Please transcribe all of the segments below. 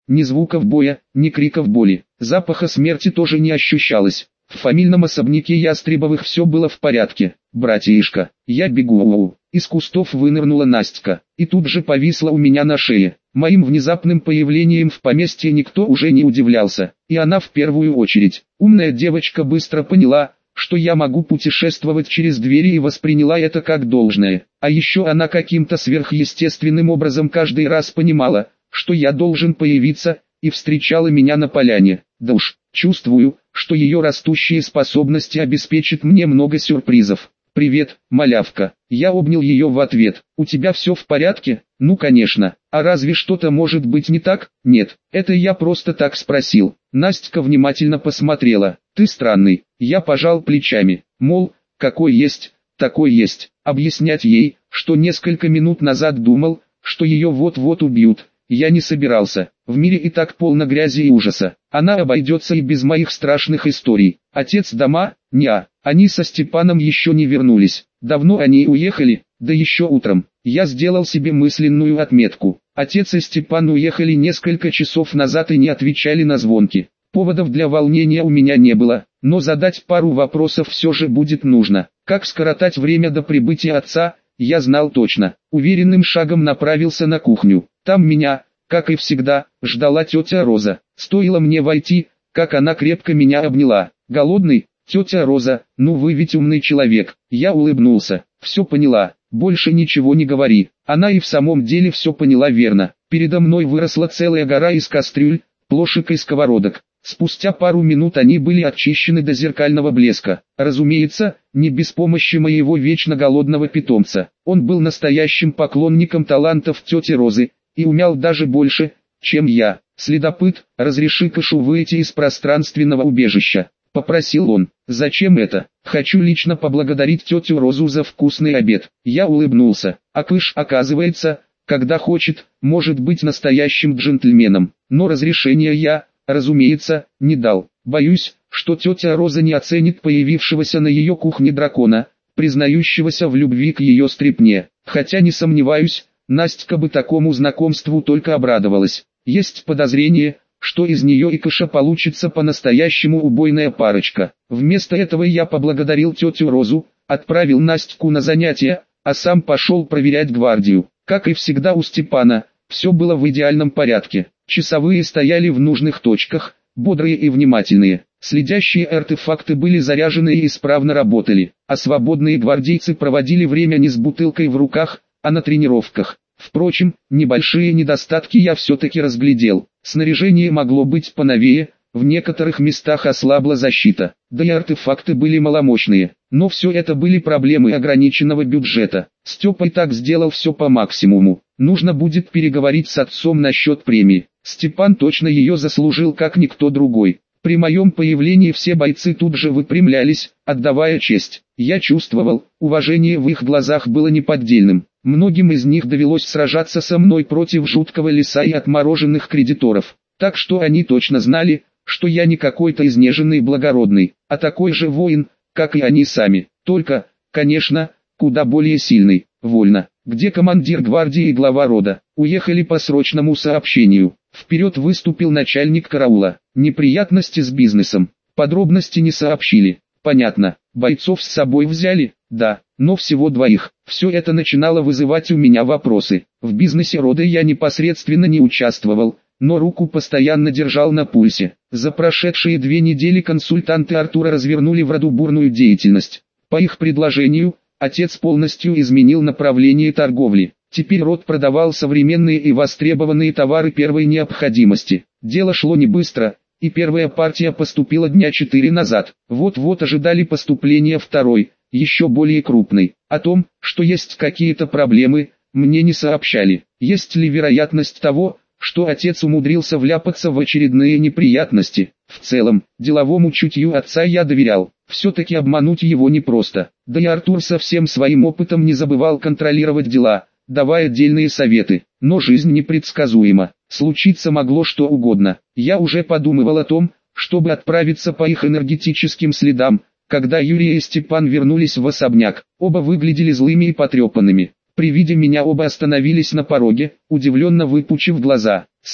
Ни звуков боя, ни криков боли. Запаха смерти тоже не ощущалось. В фамильном особняке Ястребовых все было в порядке. «Братишка, я бегу!» Из кустов вынырнула Настя, и тут же повисла у меня на шее. Моим внезапным появлением в поместье никто уже не удивлялся, и она в первую очередь. Умная девочка быстро поняла, что я могу путешествовать через двери, и восприняла это как должное. А еще она каким-то сверхъестественным образом каждый раз понимала, что я должен появиться, и встречала меня на поляне. Да уж, чувствую, что ее растущие способности обеспечат мне много сюрпризов. «Привет, малявка». Я обнял ее в ответ. «У тебя все в порядке?» «Ну конечно. А разве что-то может быть не так?» «Нет, это я просто так спросил». Настя внимательно посмотрела. «Ты странный». Я пожал плечами. Мол, какой есть, такой есть. Объяснять ей, что несколько минут назад думал, что ее вот-вот убьют, я не собирался. В мире и так полно грязи и ужаса. Она обойдется и без моих страшных историй. Отец дома? Неа. Они со Степаном еще не вернулись. Давно они уехали, да еще утром. Я сделал себе мысленную отметку. Отец и Степан уехали несколько часов назад и не отвечали на звонки. Поводов для волнения у меня не было, но задать пару вопросов все же будет нужно. Как скоротать время до прибытия отца, я знал точно. Уверенным шагом направился на кухню. Там меня, как и всегда, ждала тетя Роза. Стоило мне войти, как она крепко меня обняла. «Голодный, тетя Роза? Ну вы ведь умный человек». Я улыбнулся. «Все поняла, больше ничего не говори». Она и в самом деле все поняла верно. Передо мной выросла целая гора из кастрюль, плошек и сковородок. Спустя пару минут они были очищены до зеркального блеска. Разумеется, не без помощи моего вечно голодного питомца. Он был настоящим поклонником талантов тети Розы, и умял даже больше, чем я. «Следопыт, разреши Кышу выйти из пространственного убежища», — попросил он. «Зачем это? Хочу лично поблагодарить тетю Розу за вкусный обед». Я улыбнулся. А Кыш, оказывается, когда хочет, может быть настоящим джентльменом. Но разрешения я, разумеется, не дал. Боюсь, что тетя Роза не оценит появившегося на ее кухне дракона, признающегося в любви к ее стрипне. Хотя не сомневаюсь, Настя бы такому знакомству только обрадовалась. Есть подозрение, что из нее и Кыша получится по-настоящему убойная парочка. Вместо этого я поблагодарил тетю Розу, отправил Настю на занятия, а сам пошел проверять гвардию. Как и всегда у Степана, все было в идеальном порядке. Часовые стояли в нужных точках, бодрые и внимательные. Следящие артефакты были заряжены и исправно работали, а свободные гвардейцы проводили время не с бутылкой в руках, а на тренировках. Впрочем, небольшие недостатки я все-таки разглядел. Снаряжение могло быть поновее, в некоторых местах ослабла защита, да и артефакты были маломощные. Но все это были проблемы ограниченного бюджета. Степа и так сделал все по максимуму. Нужно будет переговорить с отцом насчет премии. Степан точно ее заслужил как никто другой. При моем появлении все бойцы тут же выпрямлялись, отдавая честь. Я чувствовал, уважение в их глазах было неподдельным. Многим из них довелось сражаться со мной против жуткого леса и отмороженных кредиторов. Так что они точно знали, что я не какой-то изнеженный благородный, а такой же воин, как и они сами. Только, конечно, куда более сильный. Вольно. Где командир гвардии и глава рода? Уехали по срочному сообщению. Вперед выступил начальник караула. Неприятности с бизнесом. Подробности не сообщили. Понятно. Бойцов с собой взяли? Да, но всего 2. Все это начинало вызывать у меня вопросы. В бизнесе рода я непосредственно не участвовал, но руку постоянно держал на пульсе. За прошедшие 2 недели консультанты Артура развернули в роду бурную деятельность. По их предложению, отец полностью изменил направление торговли. Теперь род продавал современные и востребованные товары первой необходимости. Дело шло не быстро, и первая партия поступила дня 4 назад. Вот-вот ожидали поступления второй, еще более крупной. О том, что есть какие-то проблемы, мне не сообщали. Есть ли вероятность того, что отец умудрился вляпаться в очередные неприятности? В целом, деловому чутью отца я доверял. Все-таки обмануть его непросто. Да и Артур со всем своим опытом не забывал контролировать дела, давая отдельные советы. Но жизнь непредсказуема. Случиться могло что угодно. Я уже подумывал о том, чтобы отправиться по их энергетическим следам, когда Юрий и Степан вернулись в особняк. Оба выглядели злыми и потрепанными. При виде меня оба остановились на пороге, удивленно выпучив глаза. «Сын,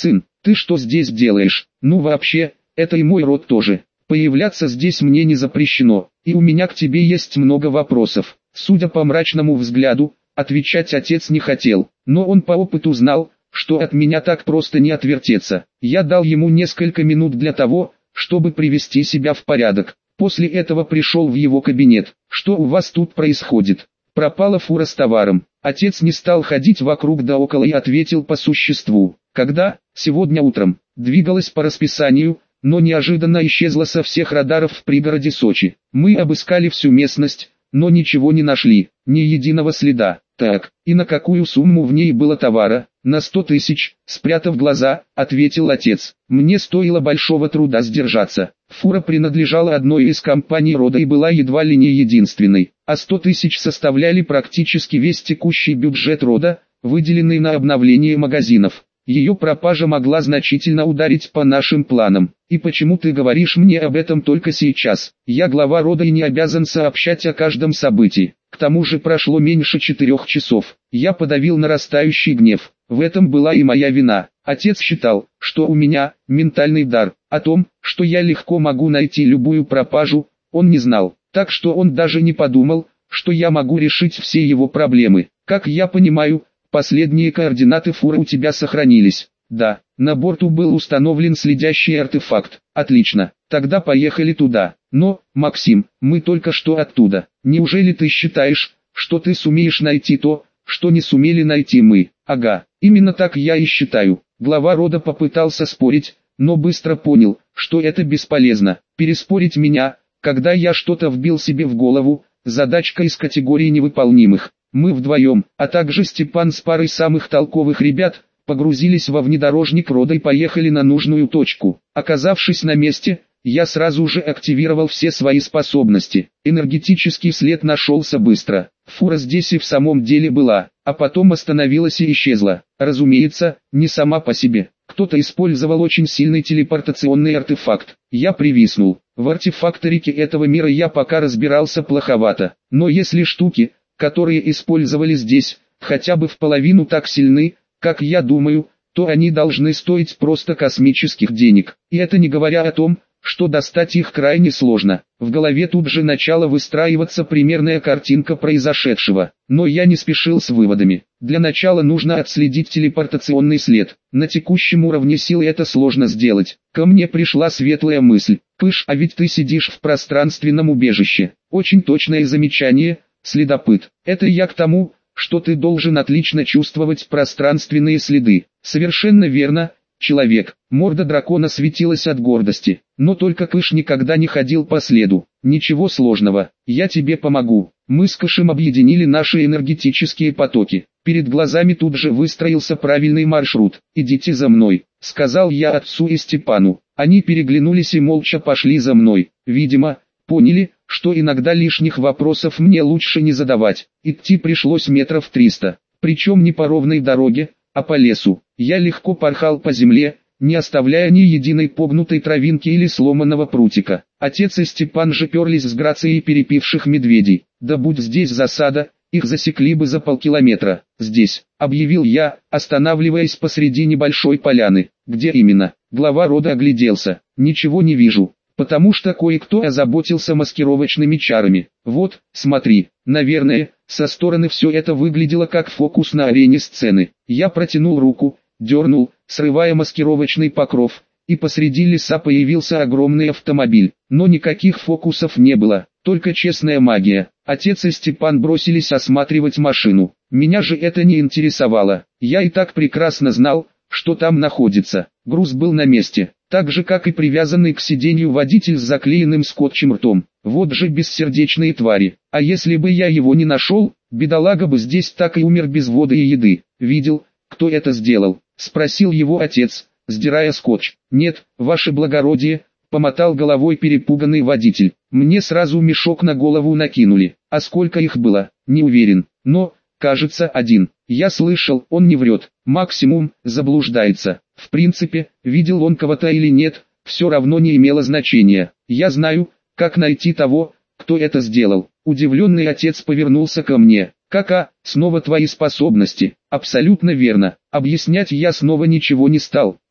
Ты что здесь делаешь? Ну вообще, это и мой род тоже. Появляться здесь мне не запрещено, и у меня к тебе есть много вопросов. Судя по мрачному взгляду, отвечать отец не хотел, но он по опыту знал, что от меня так просто не отвертеться. Я дал ему несколько минут для того, чтобы привести себя в порядок. После этого пришел в его кабинет. Что у вас тут происходит? Пропала фура с товаром. Отец не стал ходить вокруг да около и ответил по существу. Когда? Сегодня утром. Двигалась по расписанию, но неожиданно исчезла со всех радаров в пригороде Сочи. Мы обыскали всю местность, но ничего не нашли, ни единого следа. Так, и на какую сумму в ней было товара? На 100 тысяч, спрятав глаза, ответил отец. Мне стоило большого труда сдержаться. Фура принадлежала одной из компаний рода и была едва ли не единственной, а 100 тысяч составляли практически весь текущий бюджет рода, выделенный на обновление магазинов. Ее пропажа могла значительно ударить по нашим планам. И почему ты говоришь мне об этом только сейчас? Я глава рода и не обязан сообщать о каждом событии. К тому же прошло меньше 4 часов. Я подавил нарастающий гнев. В этом была и моя вина. Отец считал, что у меня ментальный дар. О том, что я легко могу найти любую пропажу, он не знал. Так что он даже не подумал, что я могу решить все его проблемы. Как я понимаю, последние координаты фуры у тебя сохранились. Да, на борту был установлен следящий артефакт. Отлично, тогда поехали туда. Но, Максим, мы только что оттуда. Неужели ты считаешь, что ты сумеешь найти то, что не сумели найти мы? Ага, именно так я и считаю. Глава рода попытался спорить, но быстро понял, что это бесполезно. Переспорить меня, когда я что-то вбил себе в голову, задачка из категории невыполнимых. Мы вдвоем, а также Степан с парой самых толковых ребят, погрузились во внедорожник рода и поехали на нужную точку. Оказавшись на месте, я сразу же активировал все свои способности. Энергетический след нашелся быстро. Фура здесь и в самом деле была, а потом остановилась и исчезла. Разумеется, не сама по себе. Кто-то использовал очень сильный телепортационный артефакт. Я привиснул. В артефакторике этого мира я пока разбирался плоховато. Но если штуки, которые использовали здесь, хотя бы в половину так сильны, как я думаю, то они должны стоить просто космических денег. И это не говоря о том, что достать их крайне сложно. В голове тут же начала выстраиваться примерная картинка произошедшего. Но я не спешил с выводами. Для начала нужно отследить телепортационный след. На текущем уровне силы это сложно сделать. Ко мне пришла светлая мысль. Пыш, а ведь ты сидишь в пространственном убежище. Очень точное замечание, следопыт. Это я к тому, что ты должен отлично чувствовать пространственные следы. Совершенно верно, человек. Морда дракона светилась от гордости. Но только Кыш никогда не ходил по следу. Ничего сложного, я тебе помогу. Мы с Кышем объединили наши энергетические потоки. Перед глазами тут же выстроился правильный маршрут. «Идите за мной», — сказал я отцу и Степану. Они переглянулись и молча пошли за мной. Видимо, поняли, что иногда лишних вопросов мне лучше не задавать. Идти пришлось метров 300, причем не по ровной дороге, а по лесу. Я легко порхал по земле, не оставляя ни единой погнутой травинки или сломанного прутика. Отец и Степан же перлись с грацией перепивших медведей. Да будь здесь засада, их засекли бы за полкилометра. «Здесь», — объявил я, останавливаясь посреди небольшой поляны. «Где именно?» Глава рода огляделся. «Ничего не вижу, потому что кое-кто озаботился маскировочными чарами. Вот, смотри». Наверное, со стороны все это выглядело как фокус на арене сцены. Я протянул руку, дернул, срывая маскировочный покров, и посреди леса появился огромный автомобиль. Но никаких фокусов не было, только честная магия. Отец и Степан бросились осматривать машину. Меня же это не интересовало. Я и так прекрасно знал, что там находится. Груз был на месте, так же как и привязанный к сиденью водитель с заклеенным скотчем ртом. Вот же бессердечные твари. А если бы я его не нашел, бедолага бы здесь так и умер без воды и еды. «Видел, кто это сделал?» — спросил его отец, сдирая скотч. «Нет, ваше благородие», — помотал головой перепуганный водитель. «Мне сразу мешок на голову накинули. А сколько их было, не уверен, но, кажется, один. Я слышал, он не врет, максимум, заблуждается. В принципе, видел он кого-то или нет, все равно не имело значения. Я знаю, как найти того, кто это сделал». Удивленный отец повернулся ко мне. «Кака, снова твои способности?» «Абсолютно верно». Объяснять я снова ничего не стал.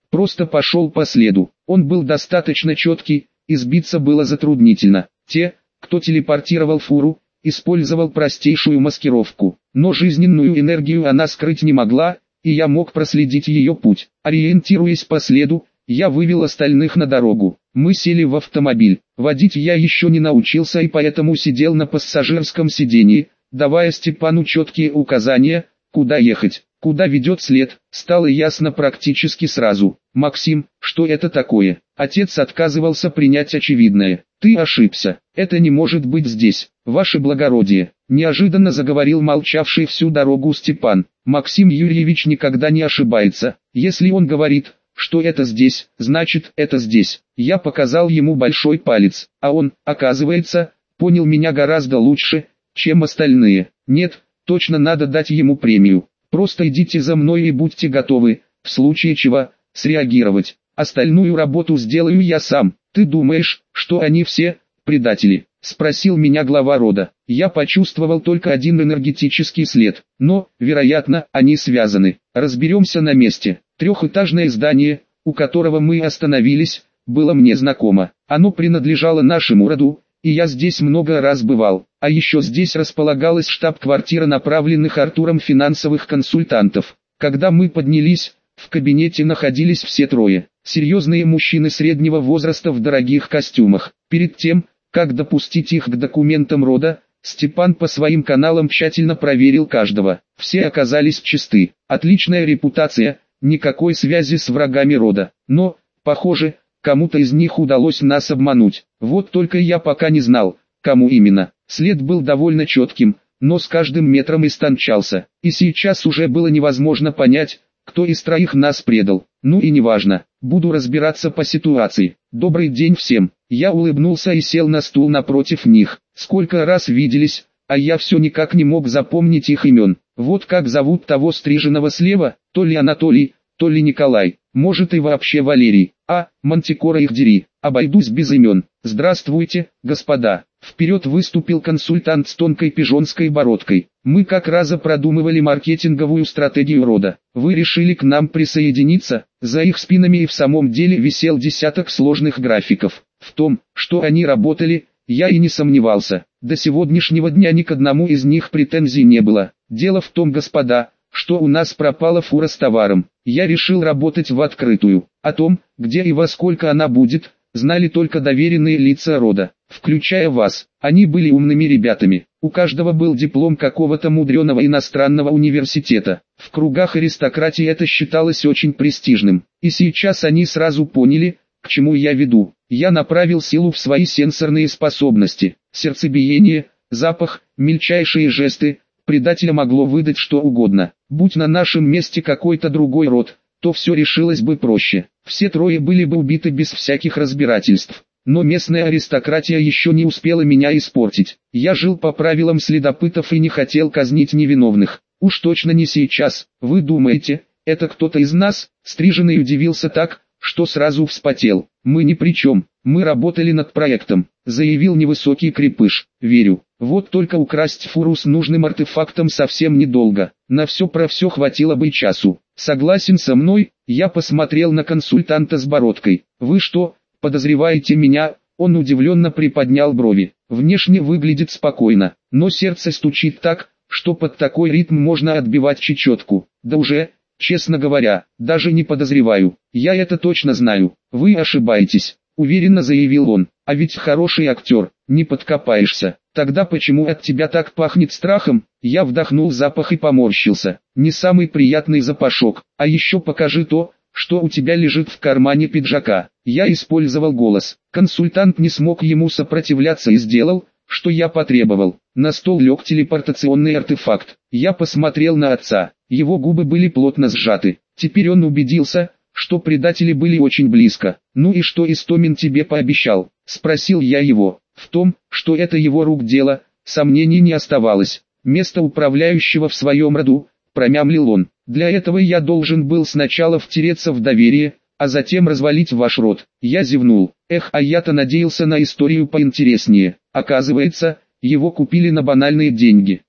просто пошел по следу. Он был достаточно четкий, и сбиться было затруднительно. Те, кто телепортировал фуру, использовал простейшую маскировку, но жизненную энергию она скрыть не могла, и я мог проследить ее путь. Ориентируясь по следу, я вывел остальных на дорогу. Мы сели в автомобиль. Водить я еще не научился и поэтому сидел на пассажирском сидении, давая Степану четкие указания, куда ехать, куда ведет след. Стало ясно практически сразу. «Максим, что это такое?» Отец отказывался принять очевидное. «Ты ошибся. Это не может быть здесь, ваше благородие», неожиданно заговорил молчавший всю дорогу Степан. «Максим Юрьевич никогда не ошибается. Если он говорит, что это здесь, значит это здесь». Я показал ему большой палец, а он, оказывается, понял меня гораздо лучше, чем остальные. Нет, точно надо дать ему премию. Просто идите за мной и будьте готовы, в случае чего, среагировать. Остальную работу сделаю я сам. Ты думаешь, что они все предатели? Спросил меня глава рода. Я почувствовал только один энергетический след, но, вероятно, они связаны. Разберемся на месте. Трехэтажное здание, у которого мы остановились, было мне знакомо. Оно принадлежало нашему роду, и я здесь много раз бывал. А еще здесь располагалась штаб-квартира направленных Артуром финансовых консультантов. Когда мы поднялись, в кабинете находились все трое. Серьезные мужчины среднего возраста в дорогих костюмах. Перед тем, как допустить их к документам рода, Степан по своим каналам тщательно проверил каждого. Все оказались чисты. Отличная репутация, никакой связи с врагами рода. Но, похоже, кому-то из них удалось нас обмануть. Вот только я пока не знал, кому именно. След был довольно четким, но с каждым метром истончался. И сейчас уже было невозможно понять, кто из троих нас предал. Ну и неважно, буду разбираться по ситуации. Добрый день всем. Я улыбнулся и сел на стул напротив них. Сколько раз виделись, а я все никак не мог запомнить их имен. Вот как зовут того стриженного слева, то ли Анатолий, то ли Николай, может и вообще Валерий. А, Мантикора их дери, обойдусь без имен. Здравствуйте, господа. Вперед выступил консультант с тонкой пижонской бородкой. Мы как раз продумывали маркетинговую стратегию рода. Вы решили к нам присоединиться? За их спинами и в самом деле висел десяток сложных графиков. В том, что они работали, я и не сомневался. До сегодняшнего дня ни к одному из них претензий не было. Дело в том, господа, что у нас пропала фура с товаром. Я решил работать в открытую. О том, где и во сколько она будет, знали только доверенные лица рода, включая вас. Они были умными ребятами. У каждого был диплом какого-то мудреного иностранного университета. В кругах аристократии это считалось очень престижным. И сейчас они сразу поняли, к чему я веду. Я направил силу в свои сенсорные способности. Сердцебиение, запах, мельчайшие жесты. Предателя могло выдать что угодно. Будь на нашем месте какой-то другой род, то все решилось бы проще. Все трое были бы убиты без всяких разбирательств. Но местная аристократия еще не успела меня испортить. Я жил по правилам следопытов и не хотел казнить невиновных. Уж точно не сейчас. Вы думаете, это кто-то из нас? Стриженный удивился так, что сразу вспотел. Мы ни при чем. Мы работали над проектом, заявил невысокий крепыш. Верю. Вот только украсть фуру с нужным артефактом совсем недолго. На все про все хватило бы часу. Согласен со мной? Я посмотрел на консультанта с бородкой. Вы что, подозреваете меня? Он удивленно приподнял брови. Внешне выглядит спокойно, но сердце стучит так, что под такой ритм можно отбивать чечетку. Да уже, честно говоря, даже не подозреваю. Я это точно знаю. Вы ошибаетесь, уверенно заявил он. А ведь хороший актер, не подкопаешься. Тогда почему от тебя так пахнет страхом? Я вдохнул запах и поморщился. Не самый приятный запашок. А еще покажи то, что у тебя лежит в кармане пиджака. Я использовал голос. Консультант не смог ему сопротивляться и сделал, что я потребовал. На стол лег телепортационный артефакт. Я посмотрел на отца. Его губы были плотно сжаты. Теперь он убедился, что предатели были очень близко. «Ну и что Истомин тебе пообещал?» – спросил я его. В том, что это его рук дело, сомнений не оставалось. Место управляющего в своем роду, промямлил он. Для этого я должен был сначала втереться в доверие, а затем развалить ваш род. Я зевнул. Эх, а я-то надеялся на историю поинтереснее. Оказывается, его купили на банальные деньги.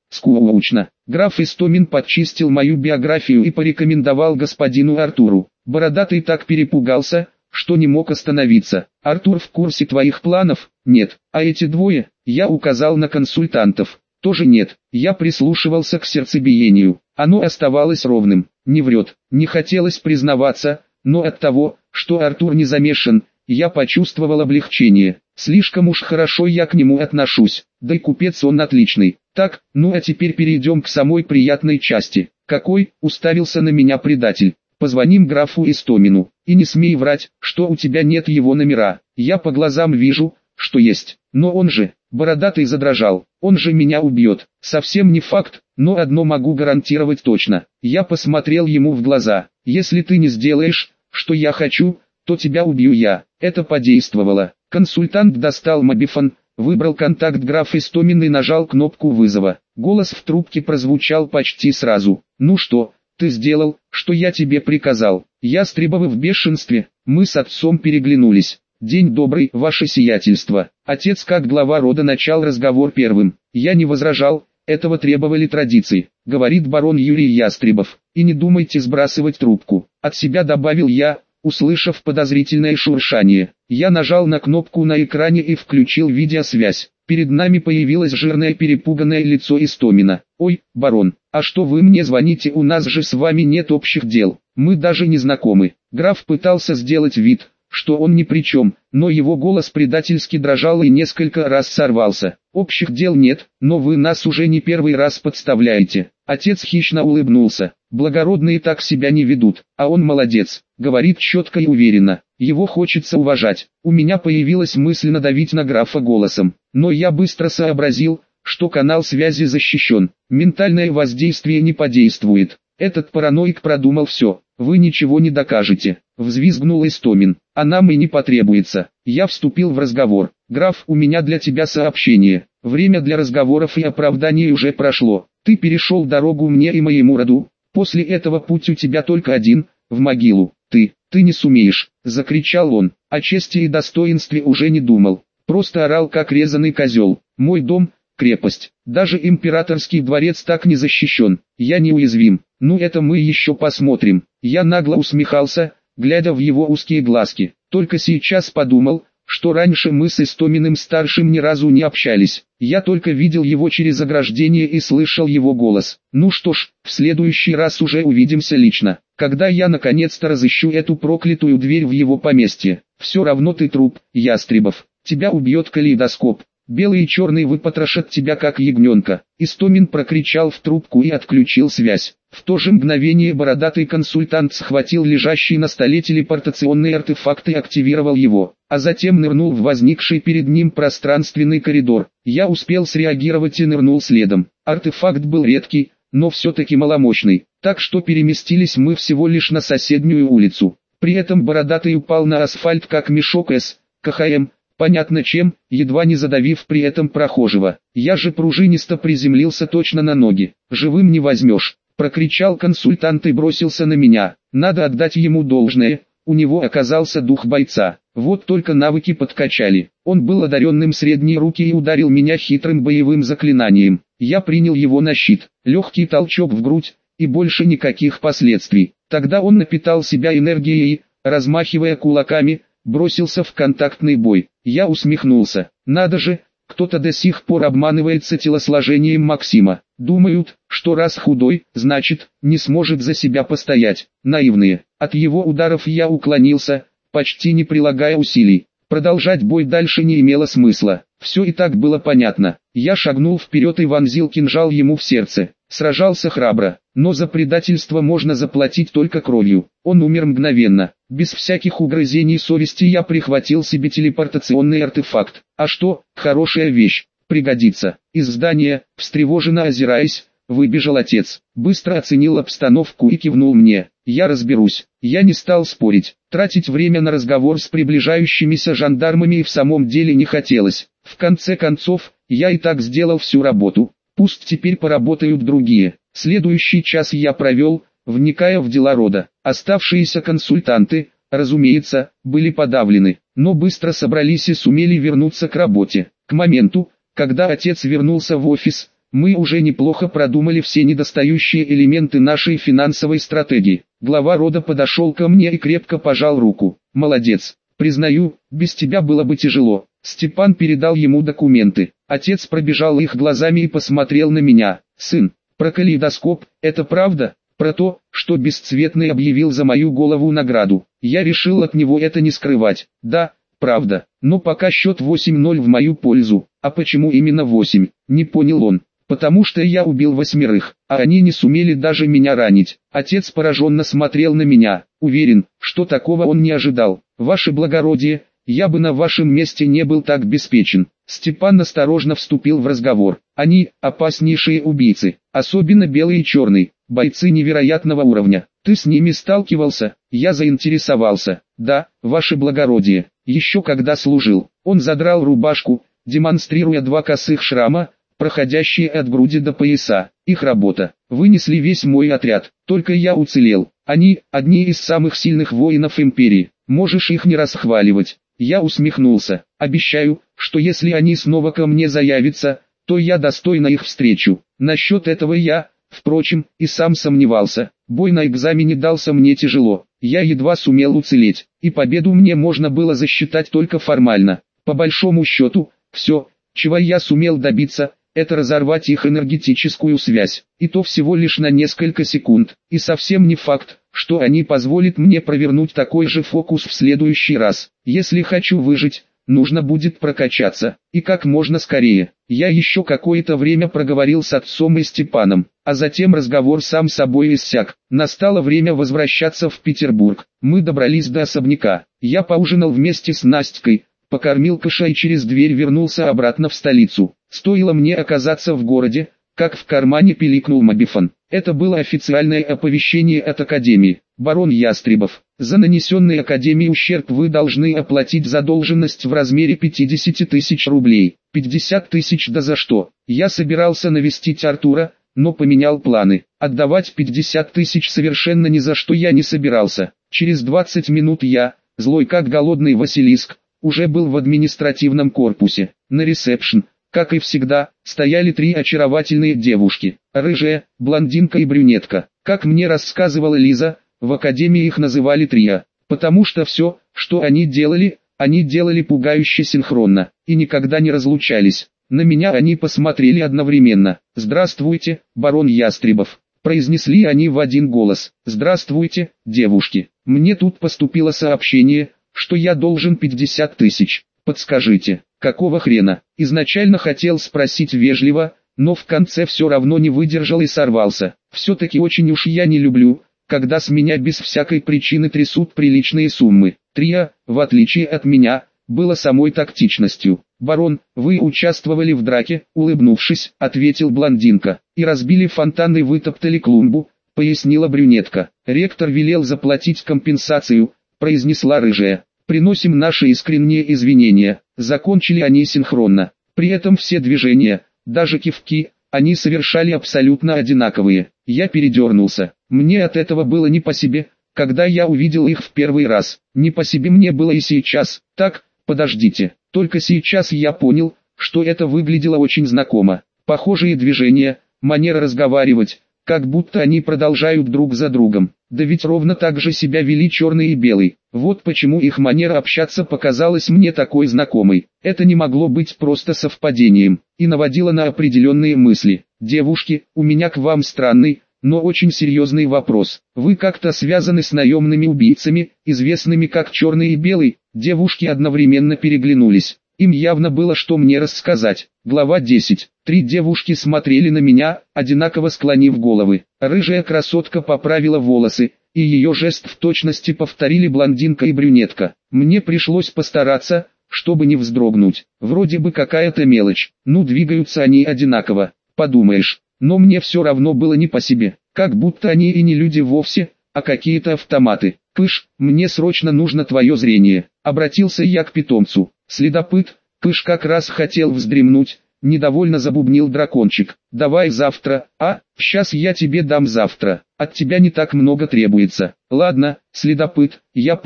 Скучно. Граф Истомин подчистил мою биографию и порекомендовал господину Артуру. Бородатый так перепугался, что не мог остановиться. Артур в курсе твоих планов? Нет. А эти двое? Я указал на консультантов. Тоже нет. Я прислушивался к сердцебиению. Оно оставалось ровным. Не врет. Не хотелось признаваться, но от того, что Артур не замешан, я почувствовал облегчение. Слишком уж хорошо я к нему отношусь. Да и купец он отличный. Так, ну а теперь перейдем к самой приятной части. Какой? Уставился на меня предатель. Позвоним графу Истомину. И не смей врать, что у тебя нет его номера. Я по глазам вижу, что есть. Но он же, бородатый задрожал. Он же меня убьет. Совсем не факт, но одно могу гарантировать точно. Я посмотрел ему в глаза. Если ты не сделаешь, что я хочу, то тебя убью я. Это подействовало. Консультант достал мобифон, выбрал контакт графа Истомина и нажал кнопку вызова. Голос в трубке прозвучал почти сразу. «Ну что, ты сделал, что я тебе приказал?» Ястребовы в бешенстве. Мы с отцом переглянулись. «День добрый, ваше сиятельство». Отец как глава рода начал разговор первым. Я не возражал, этого требовали традиции, говорит барон Юрий Ястребов. И не думайте сбрасывать трубку. От себя добавил я, услышав подозрительное шуршание. Я нажал на кнопку на экране и включил видеосвязь. Перед нами появилось жирное перепуганное лицо Истомина. «Ой, барон, а что вы мне звоните, у нас же с вами нет общих дел, мы даже не знакомы». Граф пытался сделать вид, что он ни при чем, но его голос предательски дрожал и несколько раз сорвался. «Общих дел нет, но вы нас уже не первый раз подставляете». Отец хищно улыбнулся. «Благородные так себя не ведут, а он молодец», говорит четко и уверенно. Его хочется уважать. У меня появилась мысль надавить на графа голосом, но я быстро сообразил, что канал связи защищен. Ментальное воздействие не подействует. Этот параноик продумал все. «Вы ничего не докажете», взвизгнул Истомин. «А нам и не потребуется». Я вступил в разговор. «Граф, у меня для тебя сообщение. Время для разговоров и оправданий уже прошло. Ты перешел дорогу мне и моему роду. После этого путь у тебя только один, в могилу. Ты не сумеешь», закричал он. О чести и достоинстве уже не думал. Просто орал как резаный козел. «Мой дом, крепость. Даже императорский дворец так не защищен. Я неуязвим. Ну это мы еще посмотрим». Я нагло усмехался, глядя в его узкие глазки. Только сейчас подумал, что раньше мы с Истоминым-старшим ни разу не общались. Я только видел его через ограждение и слышал его голос. Ну что ж, в следующий раз уже увидимся лично, когда я наконец-то разыщу эту проклятую дверь в его поместье. Все равно ты труп, Ястребов. Тебя убьет калейдоскоп. Белый и черный выпотрошат тебя как ягненка. Истомин прокричал в трубку и отключил связь. В то же мгновение бородатый консультант схватил лежащий на столе телепортационный артефакт и активировал его, а затем нырнул в возникший перед ним пространственный коридор. Я успел среагировать и нырнул следом. Артефакт был редкий, но все-таки маломощный, так что переместились мы всего лишь на соседнюю улицу. При этом бородатый упал на асфальт как мешок с КХМ. Понятно чем, едва не задавив при этом прохожего. Я же пружинисто приземлился точно на ноги. «Живым не возьмешь», прокричал консультант и бросился на меня. Надо отдать ему должное, у него оказался дух бойца. Вот только навыки подкачали. Он был одаренным средней руки и ударил меня хитрым боевым заклинанием. Я принял его на щит. Легкий толчок в грудь, и больше никаких последствий. Тогда он напитал себя энергией и, размахивая кулаками, бросился в контактный бой. Я усмехнулся. Надо же, кто-то до сих пор обманывается телосложением Максима. Думают, что раз худой, значит, не сможет за себя постоять. Наивные. От его ударов я уклонился, почти не прилагая усилий. Продолжать бой дальше не имело смысла. Все и так было понятно. Я шагнул вперед и вонзил кинжал ему в сердце. Сражался храбро, но за предательство можно заплатить только кровью. Он умер мгновенно. Без всяких угрызений совести я прихватил себе телепортационный артефакт. А что, хорошая вещь, пригодится. Из здания, встревоженно озираясь, выбежал отец. Быстро оценил обстановку и кивнул мне. Я разберусь. Я не стал спорить. Тратить время на разговор с приближающимися жандармами и в самом деле не хотелось. В конце концов, я и так сделал всю работу. Пусть теперь поработают другие. Следующий час я провел, вникая в дела рода. Оставшиеся консультанты, разумеется, были подавлены, но быстро собрались и сумели вернуться к работе. К моменту, когда отец вернулся в офис, Мы уже неплохо продумали все недостающие элементы нашей финансовой стратегии. Глава рода подошел ко мне и крепко пожал руку. Молодец. Признаю, без тебя было бы тяжело. Степан передал ему документы. Отец пробежал их глазами и посмотрел на меня. Сын, про калейдоскоп, это правда? Про то, что Бесцветный объявил за мою голову награду. Я решил от него это не скрывать. Да, правда, но пока счет 8-0 в мою пользу. А почему именно 8? Не понял он. Потому что я убил 8, а они не сумели даже меня ранить. Отец пораженно смотрел на меня. Уверен, что такого он не ожидал. Ваше благородие, я бы на вашем месте не был так беспечен. Степан осторожно вступил в разговор. Они опаснейшие убийцы, особенно белый и черный, бойцы невероятного уровня. Ты с ними сталкивался? Я заинтересовался. Да, ваше благородие, еще когда служил. Он задрал рубашку, демонстрируя 2 косых шрама, проходящие от груди до пояса. Их работа. Вынесли весь мой отряд, только я уцелел. Они – одни из самых сильных воинов империи. Можешь их не расхваливать. Я усмехнулся. Обещаю, что если они снова ко мне заявятся, то я достойно их встречу. Насчет этого я, впрочем, и сам сомневался. Бой на экзамене дался мне тяжело. Я едва сумел уцелеть, и победу мне можно было засчитать только формально. По большому счету, все, чего я сумел добиться, это разорвать их энергетическую связь, и то всего лишь на несколько секунд, и совсем не факт, что они позволят мне провернуть такой же фокус в следующий раз. Если хочу выжить, нужно будет прокачаться, и как можно скорее. Я еще какое-то время проговорил с отцом и Степаном, а затем разговор сам собой иссяк. Настало время возвращаться в Петербург. Мы добрались до особняка. Я поужинал вместе с Настькой, покормил Кыша и через дверь вернулся обратно в столицу. Стоило мне оказаться в городе, как в кармане пиликнул мобифон. Это было официальное оповещение от Академии. Барон Ястребов, за нанесенный Академии ущерб вы должны оплатить задолженность в размере 50 тысяч рублей. 50 тысяч, да за что? Я собирался навестить Артура, но поменял планы. Отдавать 50 тысяч совершенно ни за что я не собирался. Через 20 минут я, злой как голодный Василиск, уже был в административном корпусе. На ресепшн, как и всегда, стояли 3 очаровательные девушки. Рыжая, блондинка и брюнетка. Как мне рассказывала Лиза, в академии их называли трио, потому что все, что они делали пугающе синхронно, и никогда не разлучались. На меня они посмотрели одновременно. «Здравствуйте, барон Ястребов», произнесли они в один голос. «Здравствуйте, девушки. Мне тут поступило сообщение, что я должен 50 тысяч. Подскажите, какого хрена?» Изначально хотел спросить вежливо, но в конце все равно не выдержал и сорвался. Все-таки очень уж я не люблю, когда с меня без всякой причины трясут приличные суммы. Трио, в отличие от меня, было самой тактичностью. «Барон, вы участвовали в драке», улыбнувшись, ответил блондинка. «И разбили фонтан и вытоптали клумбу», пояснила брюнетка. «Ректор велел заплатить компенсацию», произнесла рыжая. «Приносим наши искренние извинения». Закончили они синхронно. При этом все движения, даже кивки, они совершали абсолютно одинаковые. Я передернулся. Мне от этого было не по себе, когда я увидел их в первый раз. Не по себе мне было и сейчас. Так, подождите. Только сейчас я понял, что это выглядело очень знакомо. Похожие движения, манера разговаривать, как будто они продолжают друг за другом. Да ведь ровно так же себя вели черный и белый. Вот почему их манера общаться показалась мне такой знакомой. Это не могло быть просто совпадением, и наводило на определенные мысли. «Девушки, у меня к вам странный, но очень серьезный вопрос. Вы как-то связаны с наемными убийцами, известными как Черный и Белый?» Девушки одновременно переглянулись. Им явно было что мне рассказать. Глава 10. 3 девушки смотрели на меня, одинаково склонив головы. Рыжая красотка поправила волосы, и ее жест в точности повторили блондинка и брюнетка. Мне пришлось постараться, чтобы не вздрогнуть. Вроде бы какая-то мелочь, ну двигаются они одинаково, подумаешь. Но мне все равно было не по себе, как будто они и не люди вовсе, а какие-то автоматы. «Пыш, мне срочно нужно твое зрение», обратился я к питомцу. «Следопыт». Пыш как раз хотел вздремнуть, недовольно забубнил дракончик. «Давай завтра». Сейчас я тебе дам завтра, от тебя не так много требуется». «Ладно, следопыт, я понял.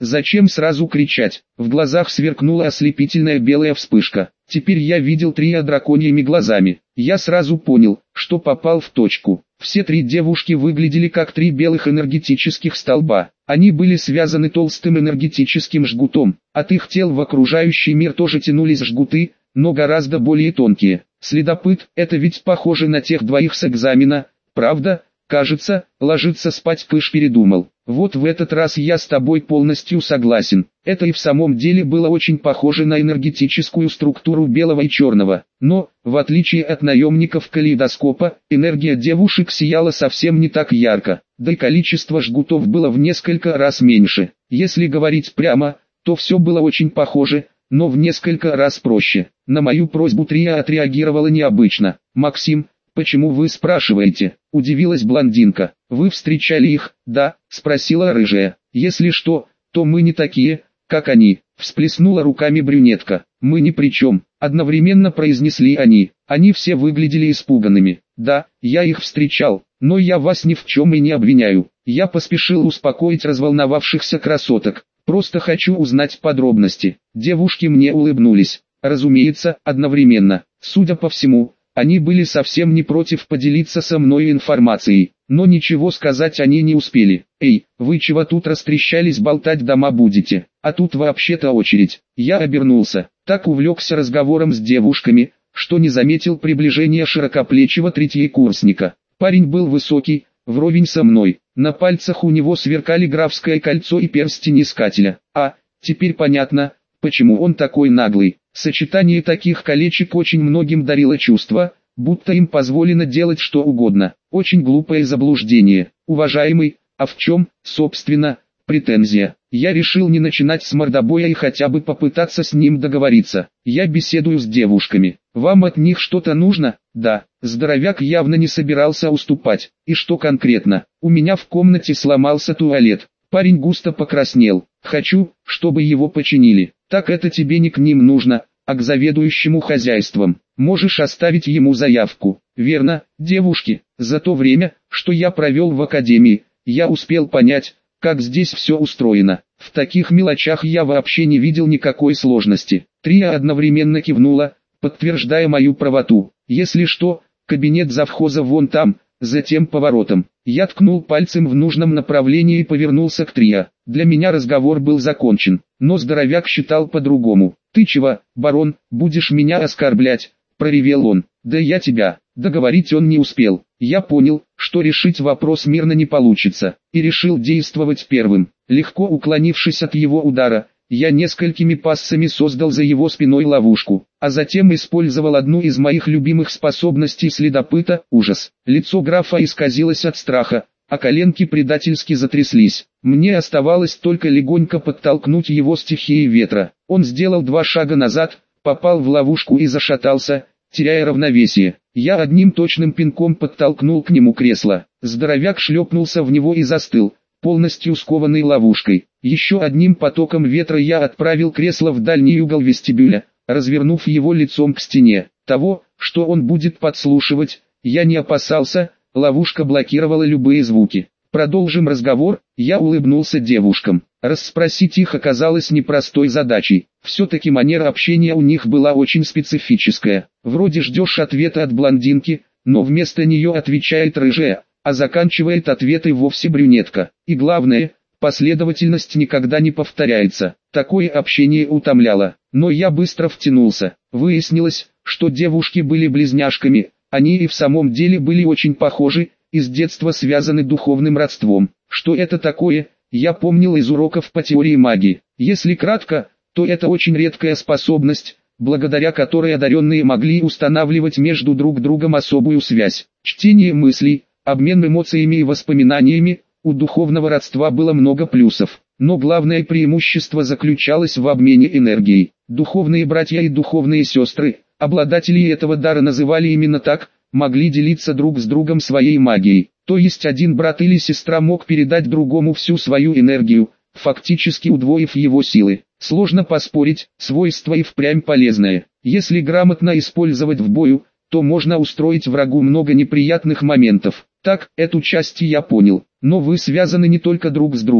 Зачем сразу кричать? В глазах сверкнула ослепительная белая вспышка. Теперь я видел Трия драконьими глазами. Я сразу понял, что попал в точку. Все три девушки выглядели как три белых энергетических столба. Они были связаны толстым энергетическим жгутом. От их тел в окружающий мир тоже тянулись жгуты, но гораздо более тонкие. Следопыт, это ведь похоже на тех двоих с экзамена, правда? Кажется, ложиться спать Пыш передумал. Вот в этот раз я с тобой полностью согласен. Это и в самом деле было очень похоже на энергетическую структуру белого и черного. Но, в отличие от наемников калейдоскопа, энергия девушек сияла совсем не так ярко. Да и количество жгутов было в несколько раз меньше. Если говорить прямо, то все было очень похоже, но в несколько раз проще. На мою просьбу Трия отреагировала необычно. «Максим, почему вы спрашиваете?» – удивилась блондинка. «Вы встречали их?» «Да», – спросила рыжая. «Если что, то мы не такие, как они», – всплеснула руками брюнетка. «Мы ни при чем», – одновременно произнесли они. Они все выглядели испуганными. «Да, я их встречал, но я вас ни в чем и не обвиняю». Я поспешил успокоить разволновавшихся красоток. «Просто хочу узнать подробности». Девушки мне улыбнулись. Разумеется, одновременно. Судя по всему, они были совсем не против поделиться со мной информацией, но ничего сказать они не успели. «Эй, вы чего тут растрещались, болтать дома будете? А тут вообще-то очередь». Я обернулся, так увлекся разговором с девушками, что не заметил приближения широкоплечего третьекурсника. Парень был высокий, вровень со мной, на пальцах у него сверкали графское кольцо и перстень искателя. Теперь понятно, почему он такой наглый. Сочетание таких колечек очень многим дарило чувство, будто им позволено делать что угодно. Очень глупое заблуждение. Уважаемый, а в чем, собственно, претензия? Я решил не начинать с мордобоя и хотя бы попытаться с ним договориться. Я беседую с девушками. Вам от них что-то нужно? Да. Здоровяк явно не собирался уступать. И что конкретно? У меня в комнате сломался туалет. Парень густо покраснел. Хочу, чтобы его починили. Так это тебе не к ним нужно, а к заведующему хозяйством. Можешь оставить ему заявку. Верно, девушки, за то время, что я провел в академии, я успел понять, как здесь все устроено. В таких мелочах я вообще не видел никакой сложности. Трия одновременно кивнула, подтверждая мою правоту. Если что, кабинет завхоза вон там, за тем поворотом. Я ткнул пальцем в нужном направлении и повернулся к Трия. Для меня разговор был закончен, но здоровяк считал по-другому. «Ты чего, барон, будешь меня оскорблять?» – проревел он. «Да я тебя». Договорить он не успел. Я понял, что решить вопрос мирно не получится, и решил действовать первым. Легко уклонившись от его удара, я несколькими пассами создал за его спиной ловушку, а затем использовал одну из моих любимых способностей следопыта – ужас. Лицо графа исказилось от страха, а коленки предательски затряслись. Мне оставалось только легонько подтолкнуть его стихией ветра. Он сделал 2 шага назад, попал в ловушку и зашатался, теряя равновесие. Я одним точным пинком подтолкнул к нему кресло. Здоровяк шлепнулся в него и застыл, полностью скованный ловушкой. Еще одним потоком ветра я отправил кресло в дальний угол вестибюля, развернув его лицом к стене. Того, что он будет подслушивать, я не опасался, ловушка блокировала любые звуки. Продолжим разговор. Я улыбнулся девушкам. Расспросить их оказалось непростой задачей. Все-таки манера общения у них была очень специфическая. Вроде ждешь ответа от блондинки, но вместо нее отвечает рыжая, а заканчивает ответы вовсе брюнетка. И главное, последовательность никогда не повторяется. Такое общение утомляло, но я быстро втянулся. Выяснилось, что девушки были близняшками, они и в самом деле были очень похожи, и с детства связаны духовным родством. Что это такое, я помнил из уроков по теории магии. Если кратко, то это очень редкая способность, благодаря которой одаренные могли устанавливать между друг другом особую связь. Чтение мыслей, обмен эмоциями и воспоминаниями, у духовного родства было много плюсов. Но главное преимущество заключалось в обмене энергией. Духовные братья и духовные сестры, обладатели этого дара называли именно так, могли делиться друг с другом своей магией. То есть один брат или сестра мог передать другому всю свою энергию, фактически удвоив его силы. Сложно поспорить, свойство и впрямь полезное. Если грамотно использовать в бою, то можно устроить врагу много неприятных моментов. Так, эту часть я понял. Но вы связаны не только друг с другом.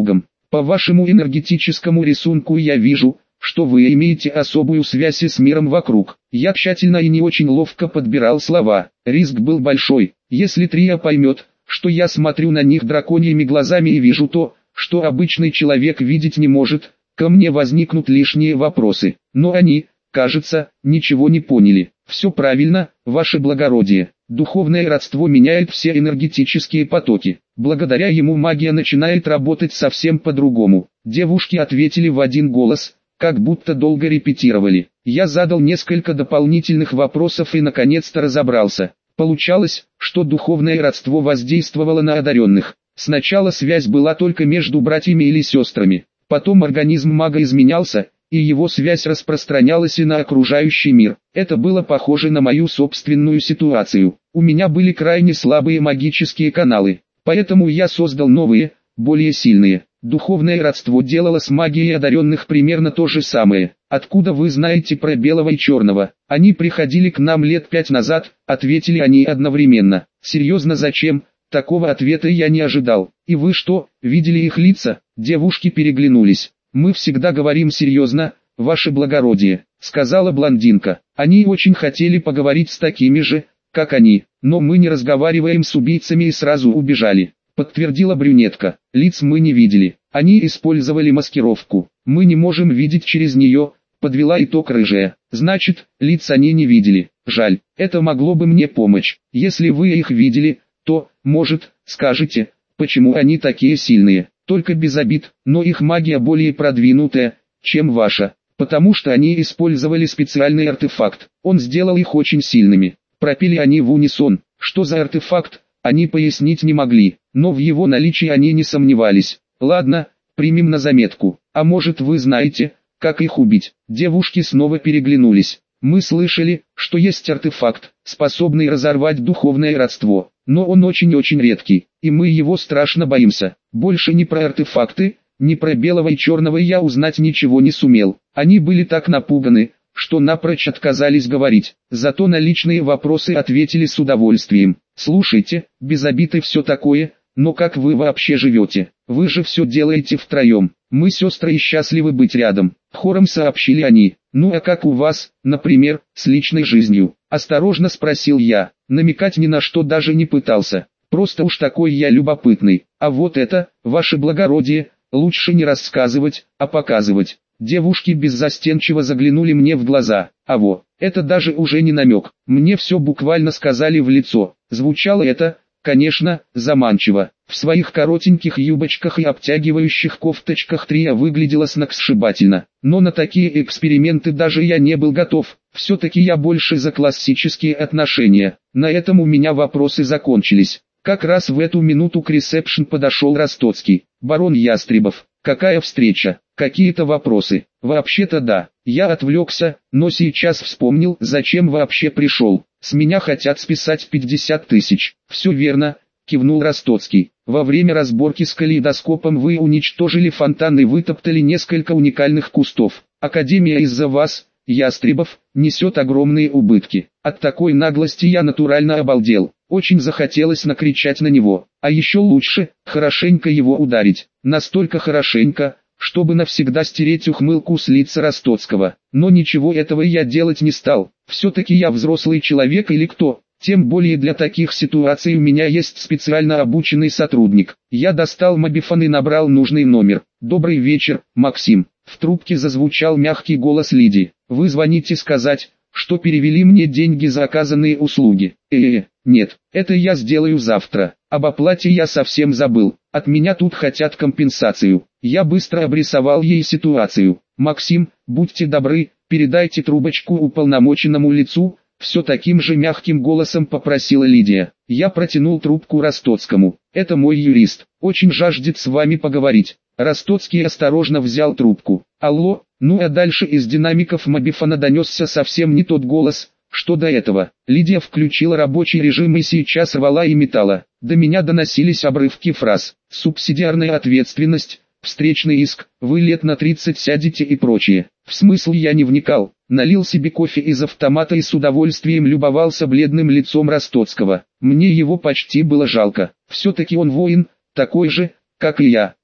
По вашему энергетическому рисунку я вижу, что вы имеете особую связь с миром вокруг. Я тщательно и не очень ловко подбирал слова. Риск был большой. Если Трия поймет, что я смотрю на них драконьими глазами и вижу то, что обычный человек видеть не может, ко мне возникнут лишние вопросы. Но они, кажется, ничего не поняли. Все правильно, ваше благородие. Духовное родство меняет все энергетические потоки. Благодаря ему магия начинает работать совсем по-другому. Девушки ответили в один голос, как будто долго репетировали. Я задал несколько дополнительных вопросов и наконец-то разобрался. Получалось, что духовное родство воздействовало на одаренных. Сначала связь была только между братьями или сестрами. Потом организм мага изменялся, и его связь распространялась и на окружающий мир. Это было похоже на мою собственную ситуацию. У меня были крайне слабые магические каналы, поэтому я создал новые, более сильные. Духовное родство делало с магией одаренных примерно то же самое. Откуда вы знаете про белого и черного? Они приходили к нам лет 5 назад, ответили они одновременно. Серьезно, зачем? Такого ответа я не ожидал. И вы что, видели их лица? Девушки переглянулись. Мы всегда говорим серьезно, ваше благородие, сказала блондинка. Они очень хотели поговорить с такими же, как они, но мы не разговариваем с убийцами и сразу убежали. Подтвердила брюнетка. Лиц мы не видели. Они использовали маскировку. Мы не можем видеть через нее, подвела итог рыжая. Значит, лиц они не видели. Жаль, это могло бы мне помочь. Если вы их видели, то, может, скажете, почему они такие сильные. Только без обид, но их магия более продвинутая, чем ваша. Потому что они использовали специальный артефакт. Он сделал их очень сильными. Пропели они в унисон. Что за артефакт? Они пояснить не могли, но в его наличии они не сомневались. Ладно, примем на заметку. А может вы знаете, как их убить? Девушки снова переглянулись. Мы слышали, что есть артефакт, способный разорвать духовное родство, но он очень-очень редкий, и мы его страшно боимся. Больше ни про артефакты, ни про белого и черного я узнать ничего не сумел. Они были так напуганы, что напрочь отказались говорить, зато на личные вопросы ответили с удовольствием. Слушайте, без обид и все такое, но как вы вообще живете? Вы же все делаете втроем. Мы сестры и счастливы быть рядом. Хором сообщили они. Ну а как у вас, например, с личной жизнью? Осторожно спросил я. Намекать ни на что даже не пытался. Просто уж такой я любопытный. А вот это, ваше благородие, лучше не рассказывать, а показывать. Девушки беззастенчиво заглянули мне в глаза. Это даже уже не намек. Мне все буквально сказали в лицо. Звучало это, конечно, заманчиво. В своих коротеньких юбочках и обтягивающих кофточках Трия выглядела сногсшибательно. Но на такие эксперименты даже я не был готов. Все-таки я больше за классические отношения. На этом у меня вопросы закончились. Как раз в эту минуту к ресепшн подошел Ростоцкий. Барон Ястребов. Какая встреча? Какие-то вопросы? Вообще-то да. Я отвлекся, но сейчас вспомнил, зачем вообще пришел. С меня хотят списать 50 тысяч. Все верно, кивнул Ростоцкий. Во время разборки с калейдоскопом вы уничтожили фонтан и вытоптали несколько уникальных кустов. Академия из-за вас, Ястребов, несет огромные убытки. От такой наглости я натурально обалдел. Очень захотелось накричать на него. А еще лучше, хорошенько его ударить. Настолько хорошенько, чтобы навсегда стереть ухмылку с лица Ростоцкого. Но ничего этого я делать не стал. Все-таки я взрослый человек или кто? Тем более для таких ситуаций у меня есть специально обученный сотрудник. Я достал мобифон и набрал нужный номер. «Добрый вечер, Максим». В трубке зазвучал мягкий голос Лидии. «Вы звоните сказать, что перевели мне деньги за оказанные услуги». Нет, это я сделаю завтра. Об оплате я совсем забыл. От меня тут хотят компенсацию. Я быстро обрисовал ей ситуацию. «Максим, будьте добры, передайте трубочку уполномоченному лицу», все таким же мягким голосом попросила Лидия. Я протянул трубку Ростоцкому. «Это мой юрист, очень жаждет с вами поговорить». Ростоцкий осторожно взял трубку. «Алло», ну а дальше из динамиков мобифона донесся совсем не тот голос, что до этого. Лидия включила рабочий режим и сейчас рвала и металла. До меня доносились обрывки фраз: «Субсидиарная ответственность», «Встречный иск», «Вы лет на 30 сядете» и прочее. В смысл я не вникал, налил себе кофе из автомата и с удовольствием любовался бледным лицом Ростоцкого. Мне его почти было жалко. Все-таки он воин, такой же, как и я.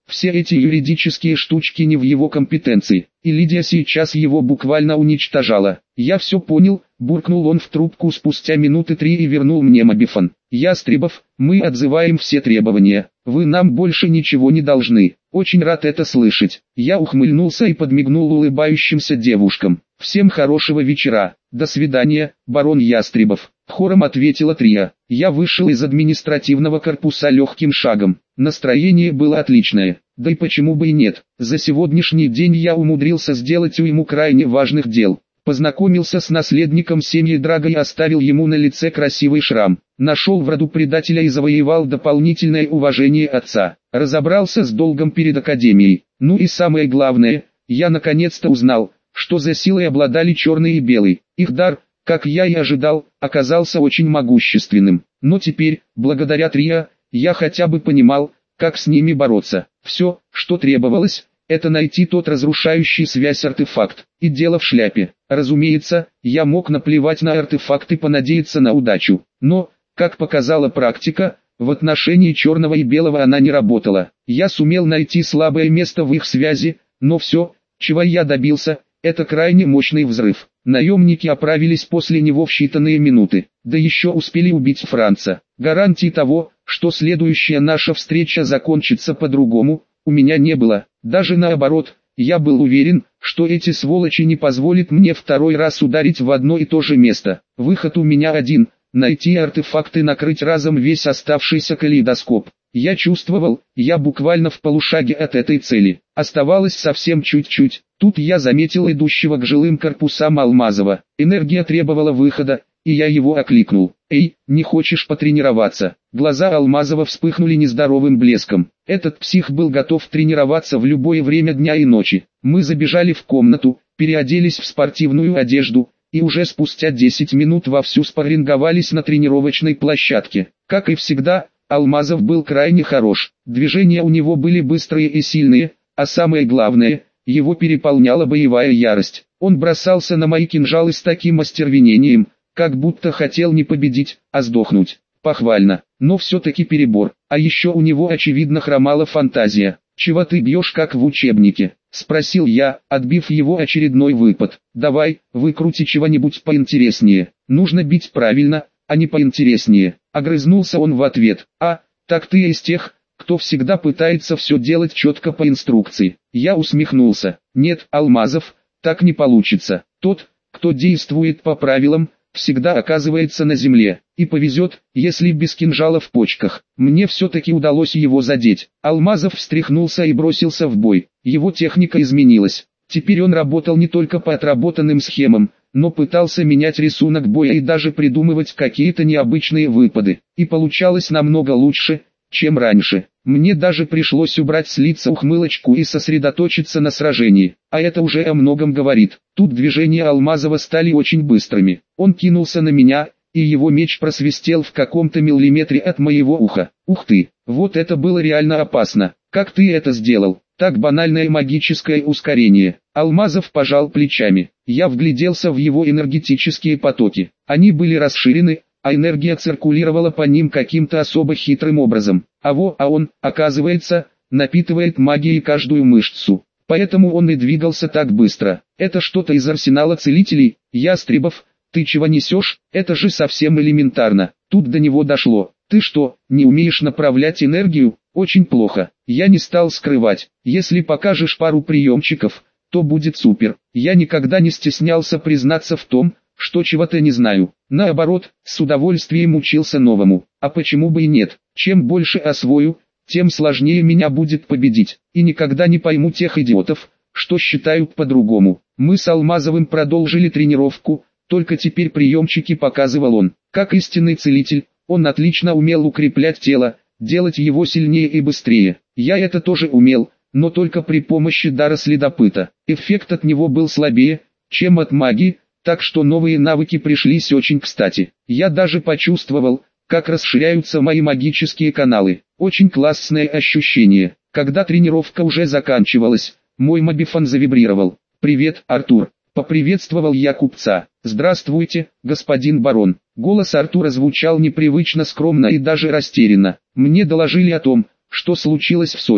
Все эти юридические штучки не в его компетенции, и Лидия сейчас его буквально уничтожала. «Я все понял», — буркнул он в трубку спустя минуты 3 и вернул мне мобифон. «Ястребов, мы отзываем все требования. Вы нам больше ничего не должны. Очень рад это слышать». Я ухмыльнулся и подмигнул улыбающимся девушкам. «Всем хорошего вечера. До свидания, барон Ястребов», — хором ответила Трия. Я вышел из административного корпуса легким шагом. Настроение было отличное. Да и почему бы и нет. За сегодняшний день я умудрился сделать уйму крайне важных дел. Познакомился с наследником семьи Драго и оставил ему на лице красивый шрам. Нашел в роду предателя и завоевал дополнительное уважение отца. Разобрался с долгом перед Академией. Ну и самое главное, я наконец-то узнал, что за силой обладали черный и белый. Их дар, как я и ожидал, оказался очень могущественным. Но теперь, благодаря Трия, я хотя бы понимал, как с ними бороться. Все, что требовалось, это найти тот разрушающий связь артефакт. И дело в шляпе. Разумеется, я мог наплевать на артефакт и понадеяться на удачу. Но, как показала практика, в отношении черного и белого она не работала. Я сумел найти слабое место в их связи, но все, чего я добился, это крайне мощный взрыв. Наемники оправились после него в считанные минуты, да еще успели убить Франца. Гарантии того, что следующая наша встреча закончится по-другому, у меня не было. Даже наоборот, я был уверен, что эти сволочи не позволят мне второй раз ударить в одно и то же место. Выход у меня один – найти артефакты и накрыть разом весь оставшийся калейдоскоп. Я чувствовал, я буквально в полушаге от этой цели. Оставалось совсем чуть-чуть. Тут я заметил идущего к жилым корпусам Алмазова. Энергия требовала выхода, и я его окликнул. «Эй, не хочешь потренироваться?» Глаза Алмазова вспыхнули нездоровым блеском. Этот псих был готов тренироваться в любое время дня и ночи. Мы забежали в комнату, переоделись в спортивную одежду, и уже спустя 10 минут вовсю спарринговались на тренировочной площадке. Как и всегда, Алмазов был крайне хорош. Движения у него были быстрые и сильные, а самое главное, его переполняла боевая ярость. Он бросался на мои кинжалы с таким остервенением, как будто хотел не победить, а сдохнуть. Похвально, но все-таки перебор. А еще у него очевидно хромала фантазия. «Чего ты бьешь как в учебнике?» — спросил я, отбив его очередной выпад. «Давай, выкрути чего-нибудь поинтереснее. Нужно бить правильно, а не поинтереснее». Огрызнулся он в ответ. «А, так ты из тех, кто всегда пытается все делать четко по инструкции». Я усмехнулся. «Нет, Алмазов, так не получится. Тот, кто действует по правилам, всегда оказывается на земле. И повезет, если без кинжала в почках». Мне все-таки удалось его задеть. Алмазов встряхнулся и бросился в бой. Его техника изменилась. Теперь он работал не только по отработанным схемам, но пытался менять рисунок боя и даже придумывать какие-то необычные выпады. И получалось намного лучше, чем раньше. Мне даже пришлось убрать с лица ухмылочку и сосредоточиться на сражении. А это уже о многом говорит. Тут движения Алмазова стали очень быстрыми. Он кинулся на меня, и его меч просвистел в каком-то миллиметре от моего уха. Ух ты, вот это было реально опасно. Как ты это сделал? Так банальное магическое ускорение. Алмазов пожал плечами. Я вгляделся в его энергетические потоки. Они были расширены, а энергия циркулировала по ним каким-то особо хитрым образом. А он, оказывается, напитывает магией каждую мышцу. Поэтому он и двигался так быстро. Это что-то из арсенала целителей. Ястребов, ты чего несешь? Это же совсем элементарно. Тут до него дошло. Ты что, не умеешь направлять энергию? Очень плохо. Я не стал скрывать. Если покажешь пару приемчиков, то будет супер. Я никогда не стеснялся признаться в том, что чего-то не знаю. Наоборот, с удовольствием учился новому. А почему бы и нет? Чем больше освою, тем сложнее меня будет победить. И никогда не пойму тех идиотов, что считают по-другому. Мы с Алмазовым продолжили тренировку, только теперь приемчики показывал он. Как истинный целитель, он отлично умел укреплять тело, делать его сильнее и быстрее. Я это тоже умел, но только при помощи дара следопыта. Эффект от него был слабее, чем от магии, так что новые навыки пришлись очень кстати. Я даже почувствовал, как расширяются мои магические каналы. Очень классное ощущение. Когда тренировка уже заканчивалась, мой мобифон завибрировал. «Привет, Артур!» — поприветствовал я купца. «Здравствуйте, господин барон!» Голос Артура звучал непривычно скромно и даже растерянно. Мне доложили о том, что случилось в Сочи.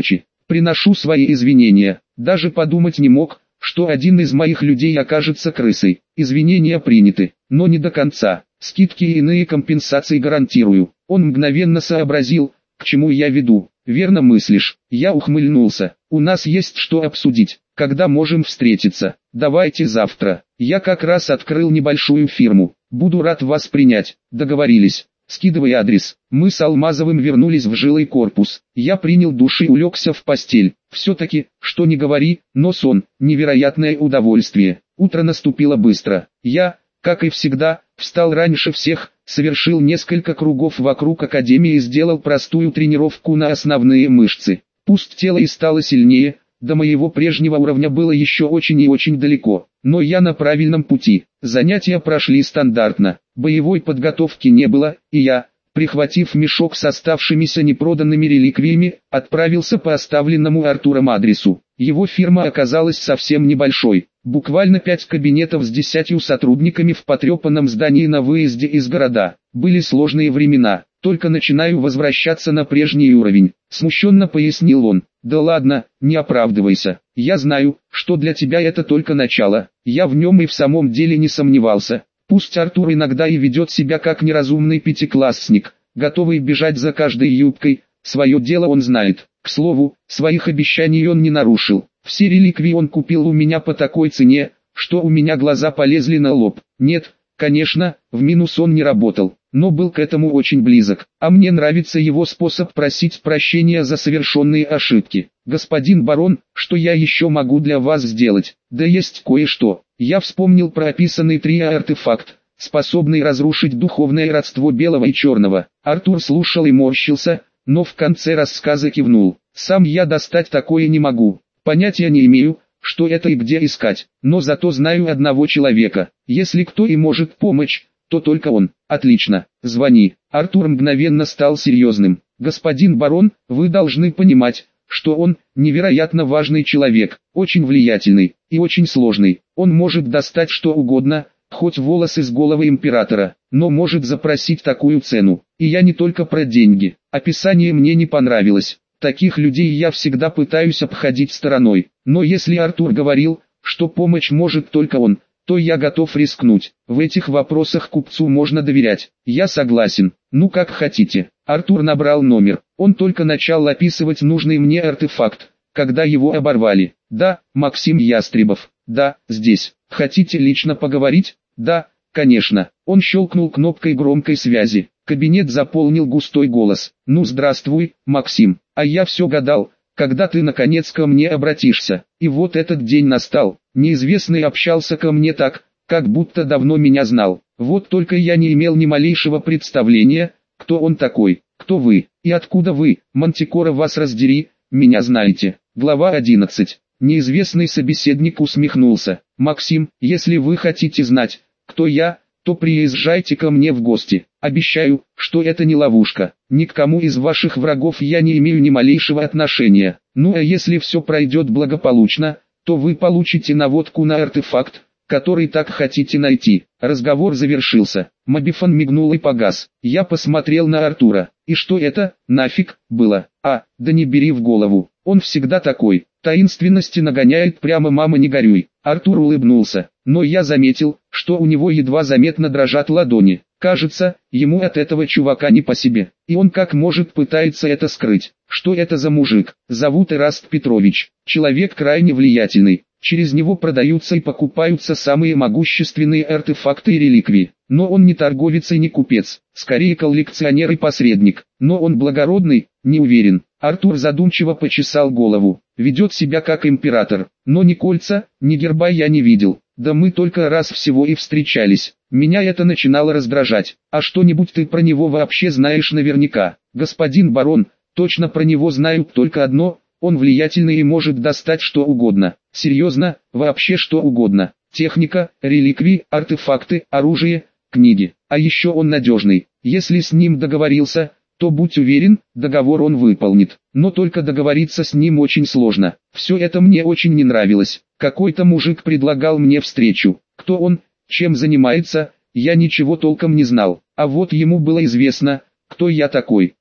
Приношу свои извинения. Даже подумать не мог, что один из моих людей окажется крысой. Извинения приняты, но не до конца. Скидки и иные компенсации гарантирую. Он мгновенно сообразил, к чему я веду. Верно мыслишь. Я ухмыльнулся. У нас есть что обсудить. Когда можем встретиться? Давайте завтра. Я как раз открыл небольшую фирму. Буду рад вас принять. Договорились. Скидывай адрес. Мы с Алмазовым вернулись в жилой корпус. Я принял душ и улегся в постель. Все-таки, что ни говори, но сон – невероятное удовольствие. Утро наступило быстро. Я, как и всегда, встал раньше всех, совершил несколько кругов вокруг академии и сделал простую тренировку на основные мышцы. Пусть тело и стало сильнее, до моего прежнего уровня было еще очень и очень далеко, но я на правильном пути. Занятия прошли стандартно, боевой подготовки не было, и я, прихватив мешок с оставшимися непроданными реликвиями, отправился по оставленному Артуром адресу. Его фирма оказалась совсем небольшой, буквально 5 кабинетов с 10 сотрудниками в потрепанном здании на выезде из города. Были сложные времена, только начинаю возвращаться на прежний уровень, смущенно пояснил он. Да ладно, не оправдывайся, я знаю, что для тебя это только начало, я в нем и в самом деле не сомневался. Пусть Артур иногда и ведет себя как неразумный пятиклассник, готовый бежать за каждой юбкой, свое дело он знает. К слову, своих обещаний он не нарушил. Все реликвии он купил у меня по такой цене, что у меня глаза полезли на лоб. Нет, конечно, в минус он не работал, но был к этому очень близок. А мне нравится его способ просить прощения за совершенные ошибки. Господин барон, что я еще могу для вас сделать? Да есть кое-что. Я вспомнил про описанный артефакт, способный разрушить духовное родство белого и черного. Артур слушал и морщился, но в конце рассказа кивнул. Сам я достать такое не могу. Понятия не имею, что это и где искать, но зато знаю одного человека. Если кто и может помочь, то только он. Отлично, звони. Артур мгновенно стал серьезным. Господин барон, вы должны понимать, что он невероятно важный человек, очень влиятельный и очень сложный. Он может достать что угодно, хоть волосы с головы императора, но может запросить такую цену. И я не только про деньги. Описание мне не понравилось. Таких людей я всегда пытаюсь обходить стороной. Но если Артур говорил, что помощь может только он, то я готов рискнуть. В этих вопросах купцу можно доверять. Я согласен. Ну как хотите. Артур набрал номер. Он только начал описывать нужный мне артефакт, когда его оборвали. Да, Максим Ястребов. Да, здесь. Хотите лично поговорить? Да, конечно. Он щелкнул кнопкой громкой связи. Кабинет заполнил густой голос. Ну здравствуй, Максим. А я все гадал, когда ты наконец ко мне обратишься. И вот этот день настал. Неизвестный общался ко мне так, как будто давно меня знал. Вот только я не имел ни малейшего представления, кто он такой, кто вы, и откуда вы, Мантикора вас раздери, меня знаете. Глава 11. Неизвестный собеседник усмехнулся. Максим, если вы хотите знать, кто я, то приезжайте ко мне в гости. Обещаю, что это не ловушка. Ни к кому из ваших врагов я не имею ни малейшего отношения. Ну а если все пройдет благополучно, то вы получите наводку на артефакт, который так хотите найти. Разговор завершился. Мобифон мигнул и погас. Я посмотрел на Артура. И что это, нафиг, было? Да не бери в голову. Он всегда такой. Таинственности нагоняет прямо, мама не горюй. Артур улыбнулся, но я заметил, что у него едва заметно дрожат ладони. Кажется, ему от этого чувака не по себе, и он как может пытается это скрыть. Что это за мужик? Зовут Эраст Петрович. Человек крайне влиятельный. Через него продаются и покупаются самые могущественные артефакты и реликвии. Но он не торговец и не купец, скорее коллекционер и посредник. Но он благородный, не уверен. Артур задумчиво почесал голову. Ведет себя как император, но ни кольца, ни герба я не видел. Да мы только раз всего и встречались. Меня это начинало раздражать. А что-нибудь ты про него вообще знаешь наверняка? Господин барон, точно про него знаю только одно: он влиятельный и может достать что угодно. Серьезно, вообще что угодно. Техника, реликвии, артефакты, оружие, книги. А еще он надежный. Если с ним договорился, то будь уверен, договор он выполнит. Но только договориться с ним очень сложно. Все это мне очень не нравилось. Какой-то мужик предлагал мне встречу. Кто он, чем занимается, я ничего толком не знал. А вот ему было известно, кто я такой.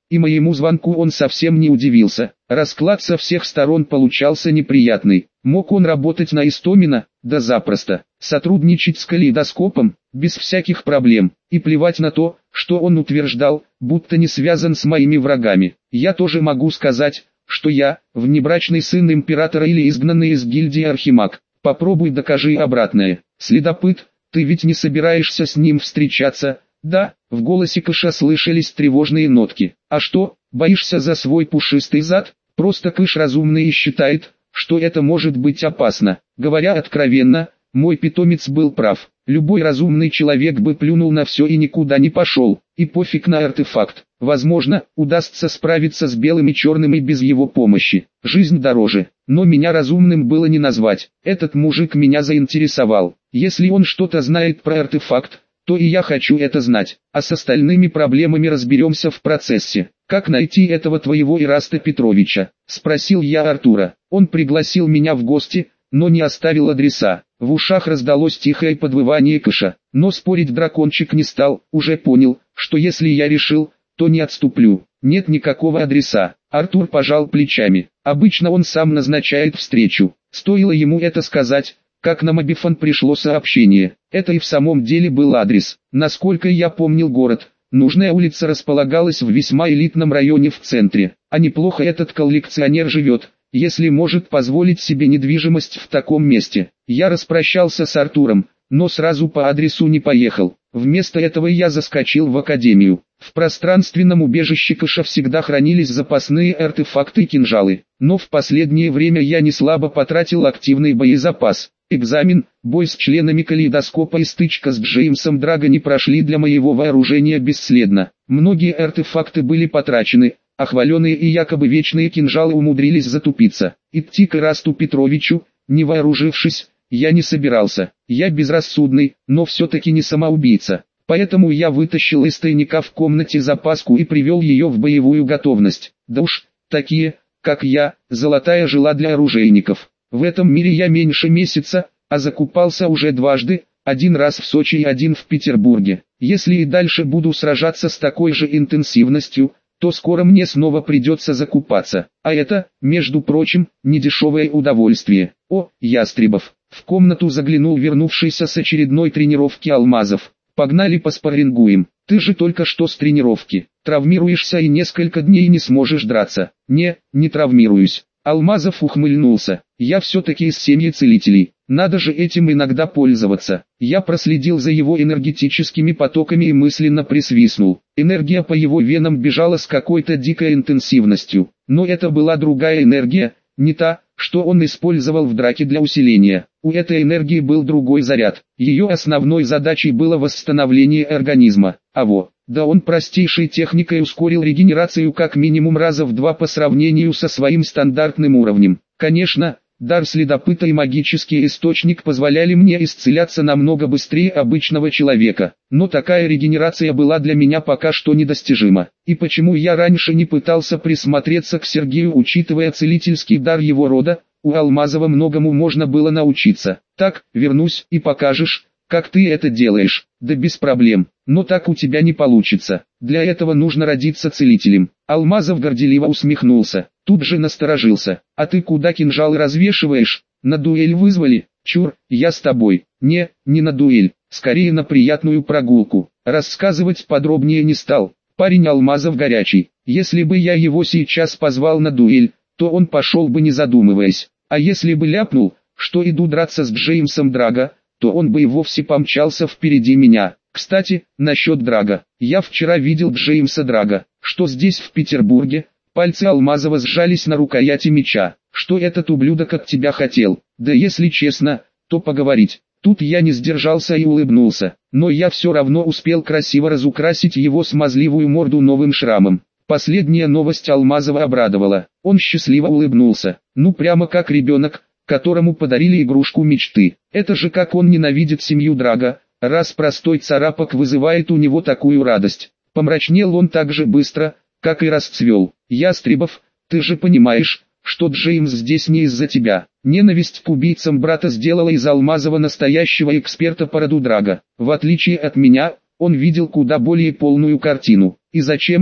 и моему звонку он совсем не удивился. Расклад со всех сторон получался неприятный. Мог он работать на Истомина? Да запросто. Сотрудничать с калейдоскопом? Без всяких проблем. И плевать на то, что он утверждал, будто не связан с моими врагами. Я тоже могу сказать, что я, внебрачный сын императора или изгнанный из гильдии архимаг. Попробуй докажи обратное. Следопыт, ты ведь не собираешься с ним встречаться? Да, в голосе Кыша слышались тревожные нотки. А что, боишься за свой пушистый зад? Просто Кыш разумный и считает, что это может быть опасно. Говоря откровенно, мой питомец был прав. Любой разумный человек бы плюнул на все и никуда не пошел. И пофиг на артефакт. Возможно, удастся справиться с белым и черным и без его помощи. Жизнь дороже. Но меня разумным было не назвать. Этот мужик меня заинтересовал. Если он что-то знает про артефакт, то и я хочу это знать. А с остальными проблемами разберемся в процессе. «Как найти этого твоего Ираста Петровича?» – спросил я Артура. Он пригласил меня в гости, но не оставил адреса. В ушах раздалось тихое подвывание Кыша. Но спорить дракончик не стал, уже понял, что если я решил, то не отступлю. Нет никакого адреса. Артур пожал плечами. Обычно он сам назначает встречу. Стоило ему это сказать, как на мобифон пришло сообщение. Это и в самом деле был адрес. Насколько я помнил город, нужная улица располагалась в весьма элитном районе в центре. А неплохо этот коллекционер живет, если может позволить себе недвижимость в таком месте. Я распрощался с Артуром, но сразу по адресу не поехал. Вместо этого я заскочил в академию. В пространственном убежище Кыша всегда хранились запасные артефакты и кинжалы. Но в последнее время я не слабо потратил активный боезапас. Экзамен, бой с членами калейдоскопа и стычка с Джеймсом Драго не прошли для моего вооружения бесследно. Многие артефакты были потрачены, а хваленые и якобы вечные кинжалы умудрились затупиться. Идти к Ирасту Петровичу, не вооружившись, я не собирался. Я безрассудный, но все-таки не самоубийца. Поэтому я вытащил из тайника в комнате запаску и привел ее в боевую готовность. Да уж, такие, как я, золотая жила для оружейников. В этом мире я меньше месяца, а закупался уже дважды, один раз в Сочи и один в Петербурге. Если и дальше буду сражаться с такой же интенсивностью, то скоро мне снова придется закупаться. А это, между прочим, недешевое удовольствие. О, Ястребов! В комнату заглянул вернувшийся с очередной тренировки Алмазов. Погнали поспаррингуем. Ты же только что с тренировки. Травмируешься и несколько дней не сможешь драться. Не травмируюсь. Алмазов ухмыльнулся. Я все-таки из семьи целителей. Надо же этим иногда пользоваться. Я проследил за его энергетическими потоками и мысленно присвистнул. Энергия по его венам бежала с какой-то дикой интенсивностью. Но это была другая энергия, не та, что он использовал в драке для усиления. У этой энергии был другой заряд. Ее основной задачей было восстановление организма. Да он простейшей техникой ускорил регенерацию как минимум раза в 2 по сравнению со своим стандартным уровнем. Конечно, дар следопыта и магический источник позволяли мне исцеляться намного быстрее обычного человека. Но такая регенерация была для меня пока что недостижима. И почему я раньше не пытался присмотреться к Сергею, учитывая целительский дар его рода? У Алмазова многому можно было научиться. Так, вернусь и покажешь, как ты это делаешь. Да без проблем, но так у тебя не получится. Для этого нужно родиться целителем. Алмазов горделиво усмехнулся, тут же насторожился. А ты куда кинжалы развешиваешь? На дуэль вызвали? Чур, я с тобой. Не на дуэль, скорее на приятную прогулку. Рассказывать подробнее не стал. Парень Алмазов горячий. Если бы я его сейчас позвал на дуэль, то он пошел бы не задумываясь. А если бы ляпнул, что иду драться с Джеймсом Драго, то он бы и вовсе помчался впереди меня. Кстати, насчет Драго. Я вчера видел Джеймса Драго. Что здесь в Петербурге? Пальцы Алмазова сжались на рукояти меча. Что этот ублюдок от тебя хотел? Да если честно, то поговорить. Тут я не сдержался и улыбнулся. Но я все равно успел красиво разукрасить его смазливую морду новым шрамом. Последняя новость Алмазова обрадовала. Он счастливо улыбнулся. Ну прямо как ребенок, которому подарили игрушку мечты. Это же как он ненавидит семью Драго, раз простой царапок вызывает у него такую радость. Помрачнел он так же быстро, как и расцвел. Ястребов, ты же понимаешь, что Джеймс здесь не из-за тебя. Ненависть к убийцам брата сделала из Алмазова настоящего эксперта по роду Драго. В отличие от меня, он видел куда более полную картину. И зачем же?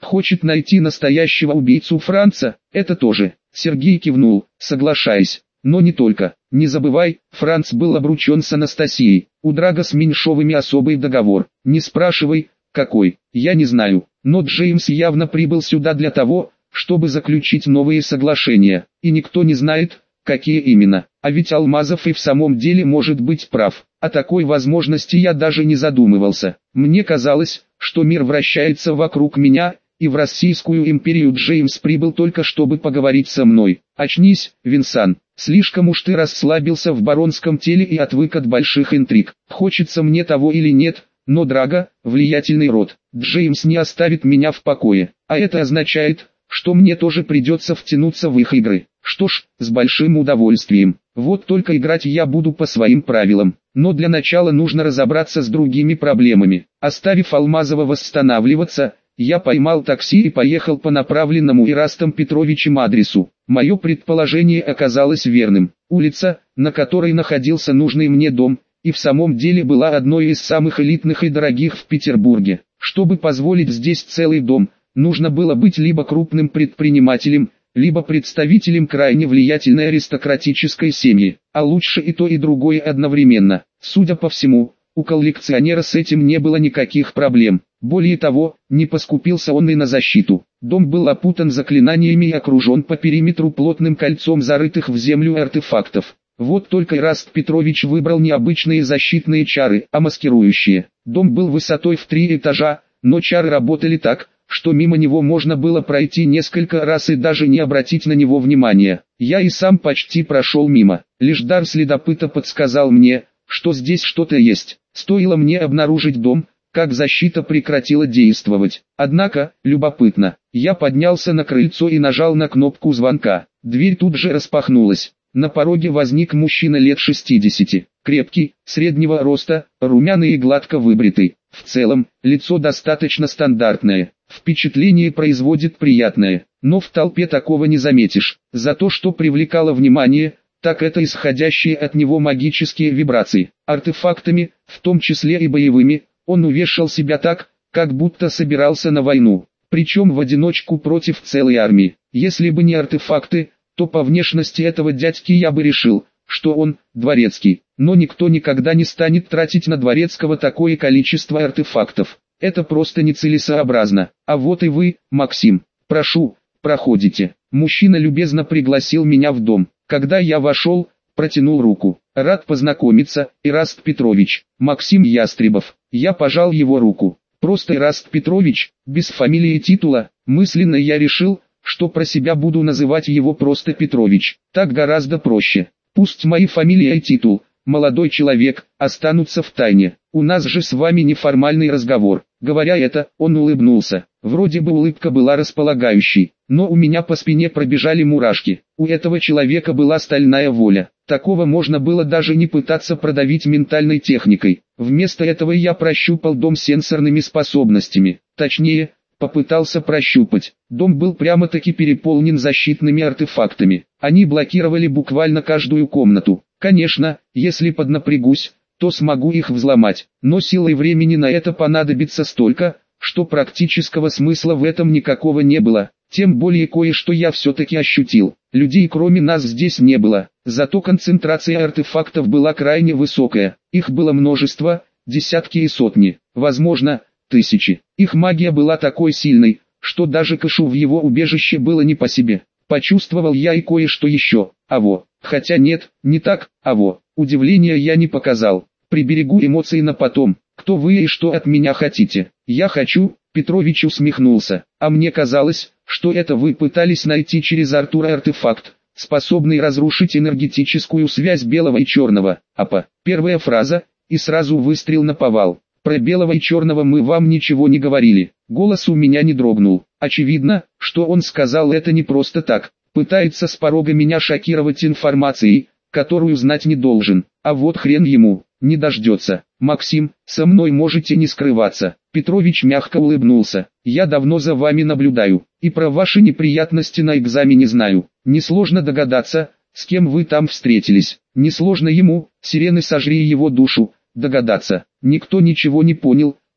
Хочет найти настоящего убийцу Франца, это тоже. Сергей кивнул, соглашаясь. Но не только. Не забывай, Франц был обручен с Анастасией. У Драга с Меньшовыми особый договор. Не спрашивай, какой, я не знаю. Но Джеймс явно прибыл сюда для того, чтобы заключить новые соглашения. И никто не знает, какие именно. А ведь Алмазов и в самом деле может быть прав. О такой возможности я даже не задумывался. Мне казалось, что мир вращается вокруг меня, и в Российскую империю Джеймс прибыл только чтобы поговорить со мной. Очнись, Винсан. Слишком уж ты расслабился в баронском теле и отвык от больших интриг. Хочется мне того или нет, но Драго, влиятельный род, Джеймс не оставит меня в покое. А это означает, что мне тоже придется втянуться в их игры. Что ж, с большим удовольствием. Вот только играть я буду по своим правилам. Но для начала нужно разобраться с другими проблемами. Оставив Алмазова восстанавливаться, я поймал такси и поехал по направленному Ирастом Петровичем адресу. Мое предположение оказалось верным. Улица, на которой находился нужный мне дом, и в самом деле была одной из самых элитных и дорогих в Петербурге. Чтобы позволить здесь целый дом, нужно было быть либо крупным предпринимателем, либо представителем крайне влиятельной аристократической семьи, а лучше и то и другое одновременно. Судя по всему, у коллекционера с этим не было никаких проблем. Более того, не поскупился он и на защиту. Дом был опутан заклинаниями и окружен по периметру плотным кольцом зарытых в землю артефактов. Вот только Ираст Петрович выбрал не обычные защитные чары, а маскирующие. Дом был высотой в 3 этажа, но чары работали так, что мимо него можно было пройти несколько раз и даже не обратить на него внимания. Я и сам почти прошел мимо. Лишь дар следопыта подсказал мне, что здесь что-то есть. Стоило мне обнаружить дом, как защита прекратила действовать. Однако, любопытно, я поднялся на крыльцо и нажал на кнопку звонка. Дверь тут же распахнулась. На пороге возник мужчина лет 60, крепкий, среднего роста, румяный и гладко выбритый. В целом, лицо достаточно стандартное, впечатление производит приятное, но в толпе такого не заметишь. За то, что привлекало внимание, так это исходящие от него магические вибрации. Артефактами, в том числе и боевыми, он увешал себя так, как будто собирался на войну, причем в одиночку против целой армии. Если бы не артефакты, то по внешности этого дядьки я бы решил, что он дворецкий. Но никто никогда не станет тратить на дворецкого такое количество артефактов. Это просто нецелесообразно. А вот и вы, Максим. Прошу, проходите. Мужчина любезно пригласил меня в дом. Когда я вошел, протянул руку. Рад познакомиться, Ираст Петрович. Максим Ястребов. Я пожал его руку. Просто Ираст Петрович, без фамилии и титула. Мысленно я решил, что про себя буду называть его просто Петрович. Так гораздо проще. Пусть мои фамилия и титул, молодой человек, останутся в тайне. У нас же с вами неформальный разговор. Говоря это, он улыбнулся. Вроде бы улыбка была располагающей, но у меня по спине пробежали мурашки. У этого человека была стальная воля. Такого можно было даже не пытаться продавить ментальной техникой. Вместо этого я прощупал дом сенсорными способностями. Точнее, попытался прощупать. Дом был прямо-таки переполнен защитными артефактами. Они блокировали буквально каждую комнату. Конечно, если поднапрягусь, то смогу их взломать. Но сил и времени на это понадобится столько, что практического смысла в этом никакого не было. Тем более кое-что я все-таки ощутил. Людей кроме нас здесь не было. Зато концентрация артефактов была крайне высокая. Их было множество, десятки и сотни. Возможно, тысячи. Их магия была такой сильной, что даже Кэшу в его убежище было не по себе. Почувствовал я и кое-что еще. Хотя нет, не так, Удивления я не показал. Приберегу эмоции на потом. Кто вы и что от меня хотите? Я хочу, Петрович усмехнулся. А мне казалось, что это вы пытались найти через Артура артефакт, способный разрушить энергетическую связь белого и черного. Первая фраза, и сразу выстрел наповал. Про белого и черного мы вам ничего не говорили. Голос у меня не дрогнул. Очевидно, что он сказал это не просто так. Пытается с порога меня шокировать информацией, которую знать не должен. А вот хрен ему, не дождется. Максим, со мной можете не скрываться. Петрович мягко улыбнулся. Я давно за вами наблюдаю, и про ваши неприятности на экзамене знаю. Несложно догадаться, с кем вы там встретились. Несложно ему, сирены сожри его душу, догадаться. Никто ничего не понял,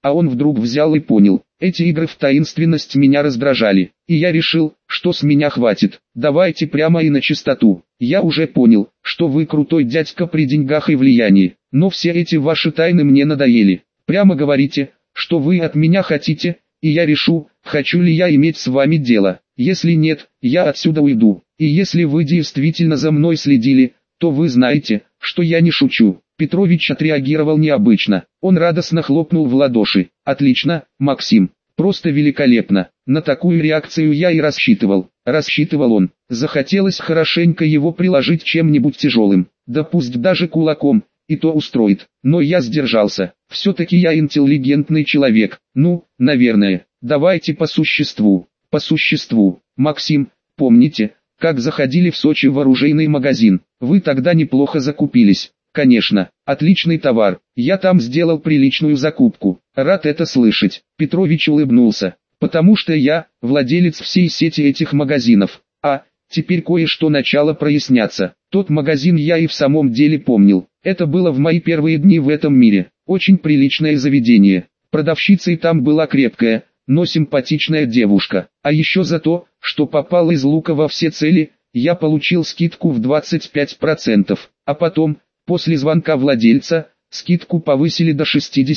а он вдруг взял и понял. Эти игры в таинственность меня раздражали, и я решил, что с меня хватит. Давайте прямо и на чистоту. Я уже понял, что вы крутой дядька при деньгах и влиянии, но все эти ваши тайны мне надоели. Прямо говорите, что вы от меня хотите, и я решу, хочу ли я иметь с вами дело. Если нет, я отсюда уйду. И если вы действительно за мной следили, то вы знаете, что я не шучу. Петрович отреагировал необычно. Он радостно хлопнул в ладоши. Отлично, Максим. Просто великолепно. На такую реакцию я и рассчитывал. Рассчитывал он. Захотелось хорошенько его приложить чем-нибудь тяжелым. Да пусть даже кулаком. И то устроит. Но я сдержался. Все-таки я интеллигентный человек. Ну, наверное. Давайте по существу. По существу. Максим, помните, как заходили в Сочи в оружейный магазин? Вы тогда неплохо закупились. Конечно, отличный товар. Я там сделал приличную закупку. Рад это слышать. Петрович улыбнулся. Потому что я владелец всей сети этих магазинов. А теперь кое-что начало проясняться. Тот магазин я и в самом деле помнил. Это было в мои первые дни в этом мире. Очень приличное заведение. Продавщицей там была крепкая, но симпатичная девушка. А еще за то, что попал из лука во все цели, я получил скидку в 25%. А потом, после звонка владельца, скидку повысили до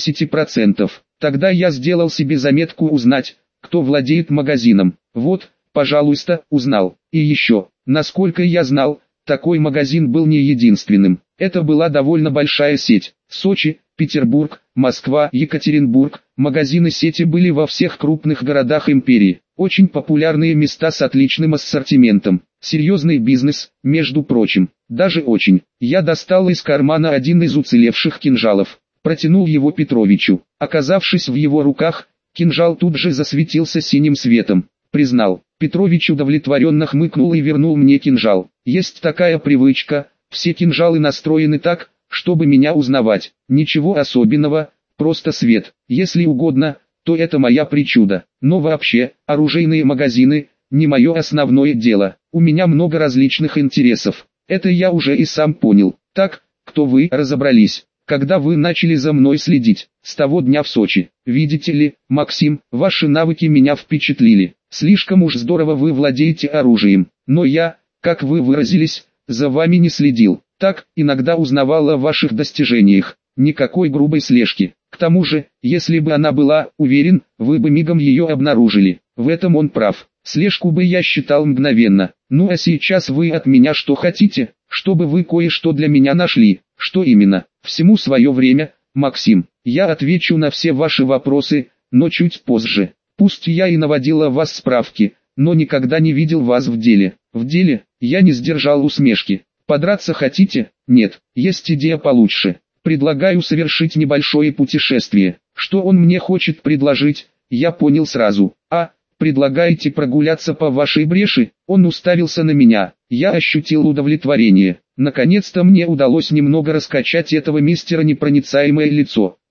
60%. Тогда я сделал себе заметку узнать, кто владеет магазином. Вот, пожалуйста, узнал. И еще, насколько я знал, такой магазин был не единственным. Это была довольно большая сеть. Сочи, Петербург, Москва, Екатеринбург. Магазины сети были во всех крупных городах империи. Очень популярные места с отличным ассортиментом. Серьезный бизнес, между прочим. Даже очень. Я достал из кармана один из уцелевших кинжалов. Протянул его Петровичу. Оказавшись в его руках, кинжал тут же засветился синим светом. Признал. Петрович удовлетворенно хмыкнул и вернул мне кинжал. Есть такая привычка, все кинжалы настроены так, чтобы меня узнавать. Ничего особенного, просто свет. Если угодно, то это моя причуда. Но вообще, оружейные магазины – не мое основное дело. У меня много различных интересов. Это я уже и сам понял. Так, кто вы, разобрались. Когда вы начали за мной следить, с того дня в Сочи. Видите ли, Максим, ваши навыки меня впечатлили. Слишком уж здорово вы владеете оружием. Но я, как вы выразились, за вами не следил. Так, иногда узнавал о ваших достижениях. Никакой грубой слежки. К тому же, если бы она была, уверен, вы бы мигом ее обнаружили. В этом он прав. Слежку бы я считал мгновенно. Ну а сейчас вы от меня что хотите? Чтобы вы кое-что для меня нашли. Что именно? Всему свое время, Максим. Я отвечу на все ваши вопросы, но чуть позже. Пусть я и наводил о вас справки, но никогда не видел вас в деле. В деле? Я не сдержал усмешки. Подраться хотите? Нет, есть идея получше. Предлагаю совершить небольшое путешествие. Что он мне хочет предложить, я понял сразу. Предлагаете прогуляться по вашей бреши? Он уставился на меня. Я ощутил удовлетворение. Наконец-то мне удалось немного раскачать этого мистера непроницаемое лицо.